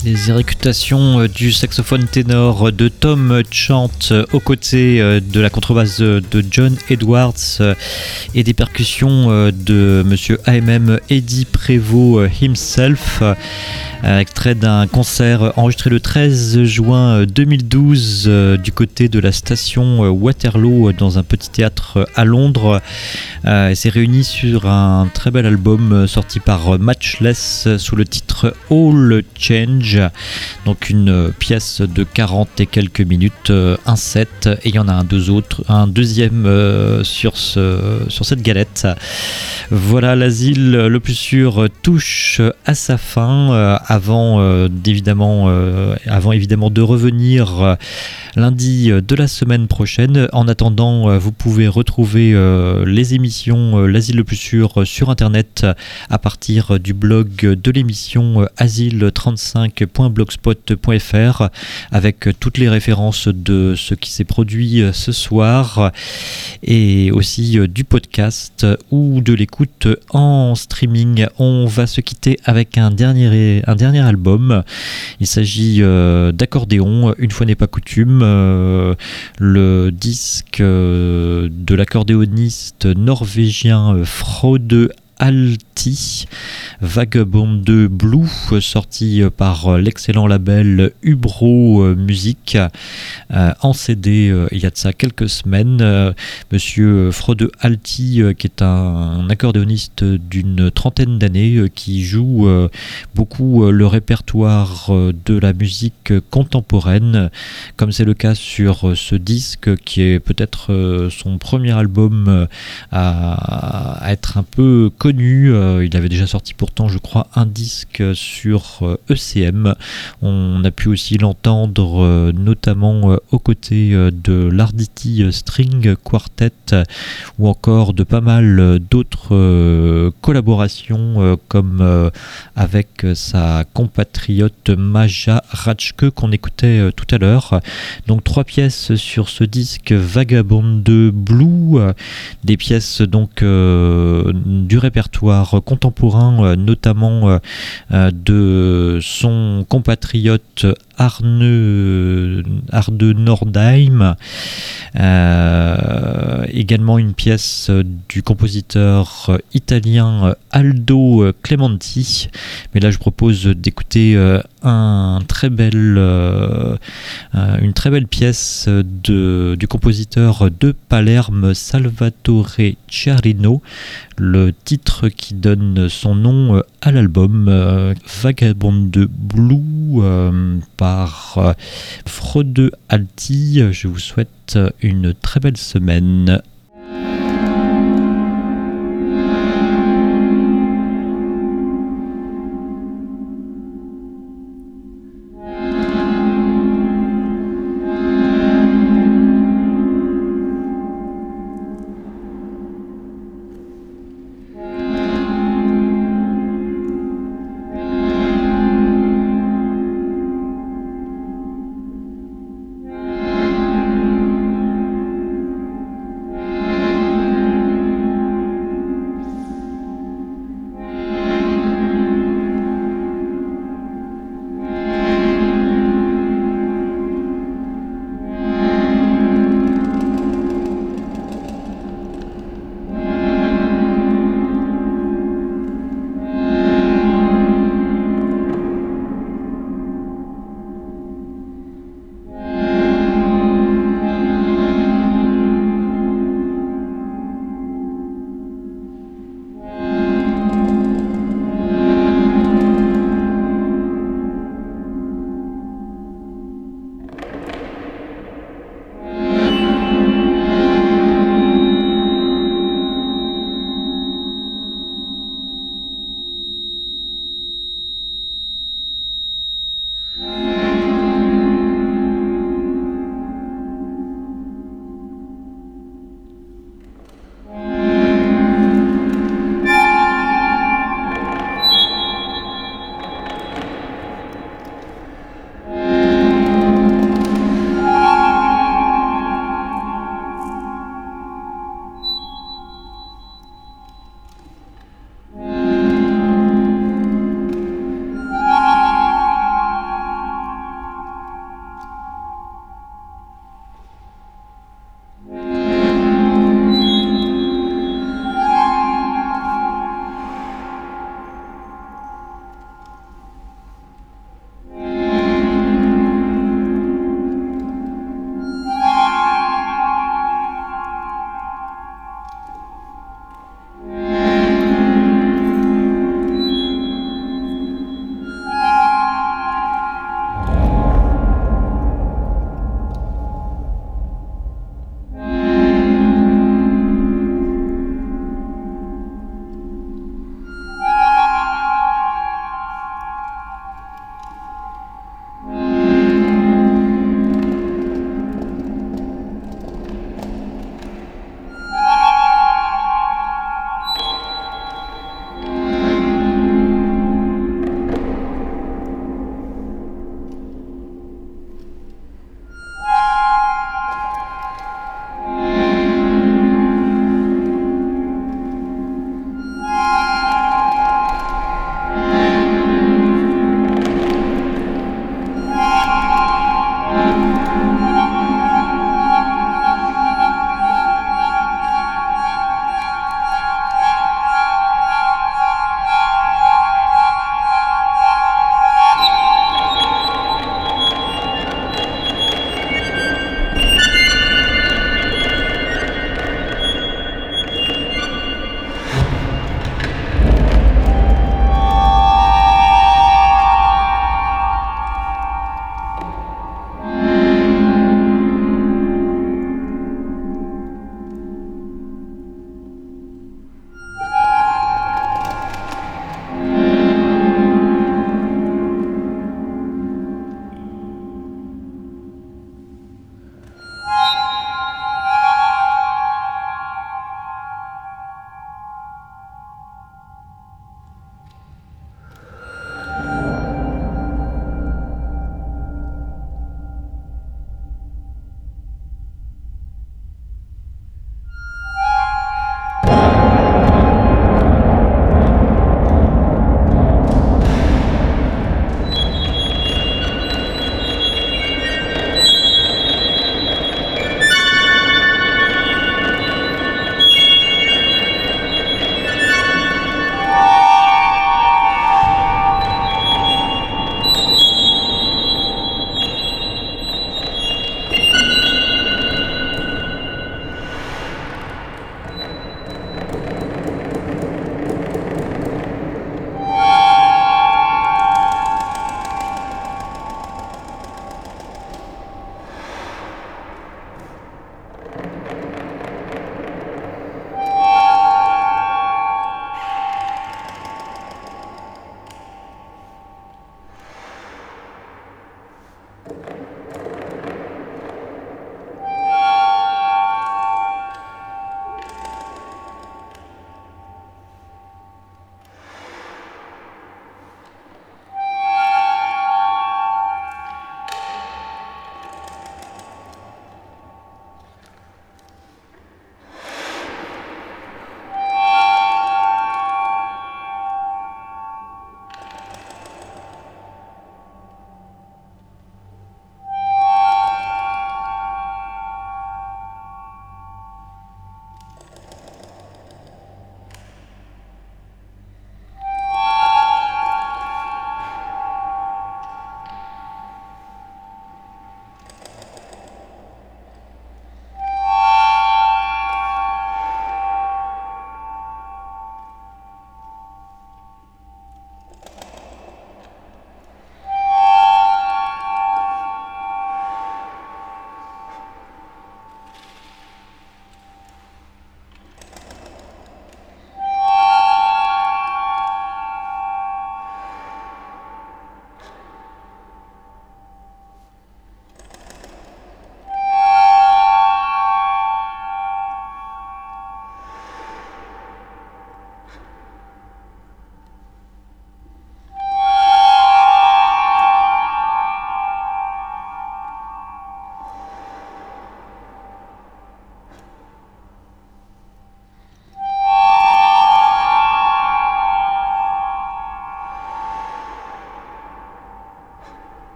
S2: Les exécutations du saxophone ténor de Tom Chant aux côtés de la contrebasse de John Edwards et des percussions de monsieur A M M Eddie Prévost himself, extrait d'un concert enregistré le treize juin deux mille douze du côté de la station Waterloo dans un petit théâtre à Londres. Et c'est réuni sur un très bel album sorti par Matchless sous le titre All Change. Donc une pièce de quarante et quelques minutes, un set, et il y en a un, deux autres, un deuxième euh, sur, ce, sur cette galette. Voilà, l'asile le plus sûr touche à sa fin euh, avant, euh, d'évidemment, euh, avant évidemment de revenir euh, lundi de la semaine prochaine. En attendant, euh, vous pouvez retrouver euh, les émissions euh, L'Asile le plus sûr sur internet à partir du blog de l'émission euh, asile trente-cinq point blogspot point f r avec toutes les références de ce qui s'est produit ce soir et aussi du podcast ou de l'écoute en streaming. On va se quitter avec un dernier, un dernier album. Il s'agit euh, d'Accordéon, une fois n'est pas coutume, euh, le disque euh, de l'accordéoniste norvégien Frode Alti, Vagabond de Blue, sorti par l'excellent label Ubro Music euh, en C D euh, il y a de ça quelques semaines. Euh, monsieur Frode Alti, euh, qui est un, un accordéoniste d'une trentaine d'années, euh, qui joue euh, beaucoup euh, le répertoire euh, de la musique contemporaine, comme c'est le cas sur euh, ce disque qui est peut-être euh, son premier album euh, à, à être un peu connu. Euh, il avait déjà sorti pourtant, je crois, un disque sur euh, E C M. On a pu aussi l'entendre euh, notamment euh, aux côtés euh, de l'Arditi String Quartet euh, ou encore de pas mal euh, d'autres euh, collaborations euh, comme euh, avec sa compatriote Maja Ratchke qu'on écoutait euh, tout à l'heure. Donc trois pièces sur ce disque Vagabond de Blue, euh, des pièces donc euh, du répertoire contemporain, notamment de son compatriote Arne, Arne Nordheim, euh, également une pièce du compositeur italien Aldo Clementi. Mais là je propose d'écouter un très bel, euh, une très belle pièce de, du compositeur de Palerme Salvatore Ciarino, le titre qui donne son nom à l'album, euh, Vagabond de Blue, euh, par euh, Frode Alti. Je vous souhaite une très belle semaine.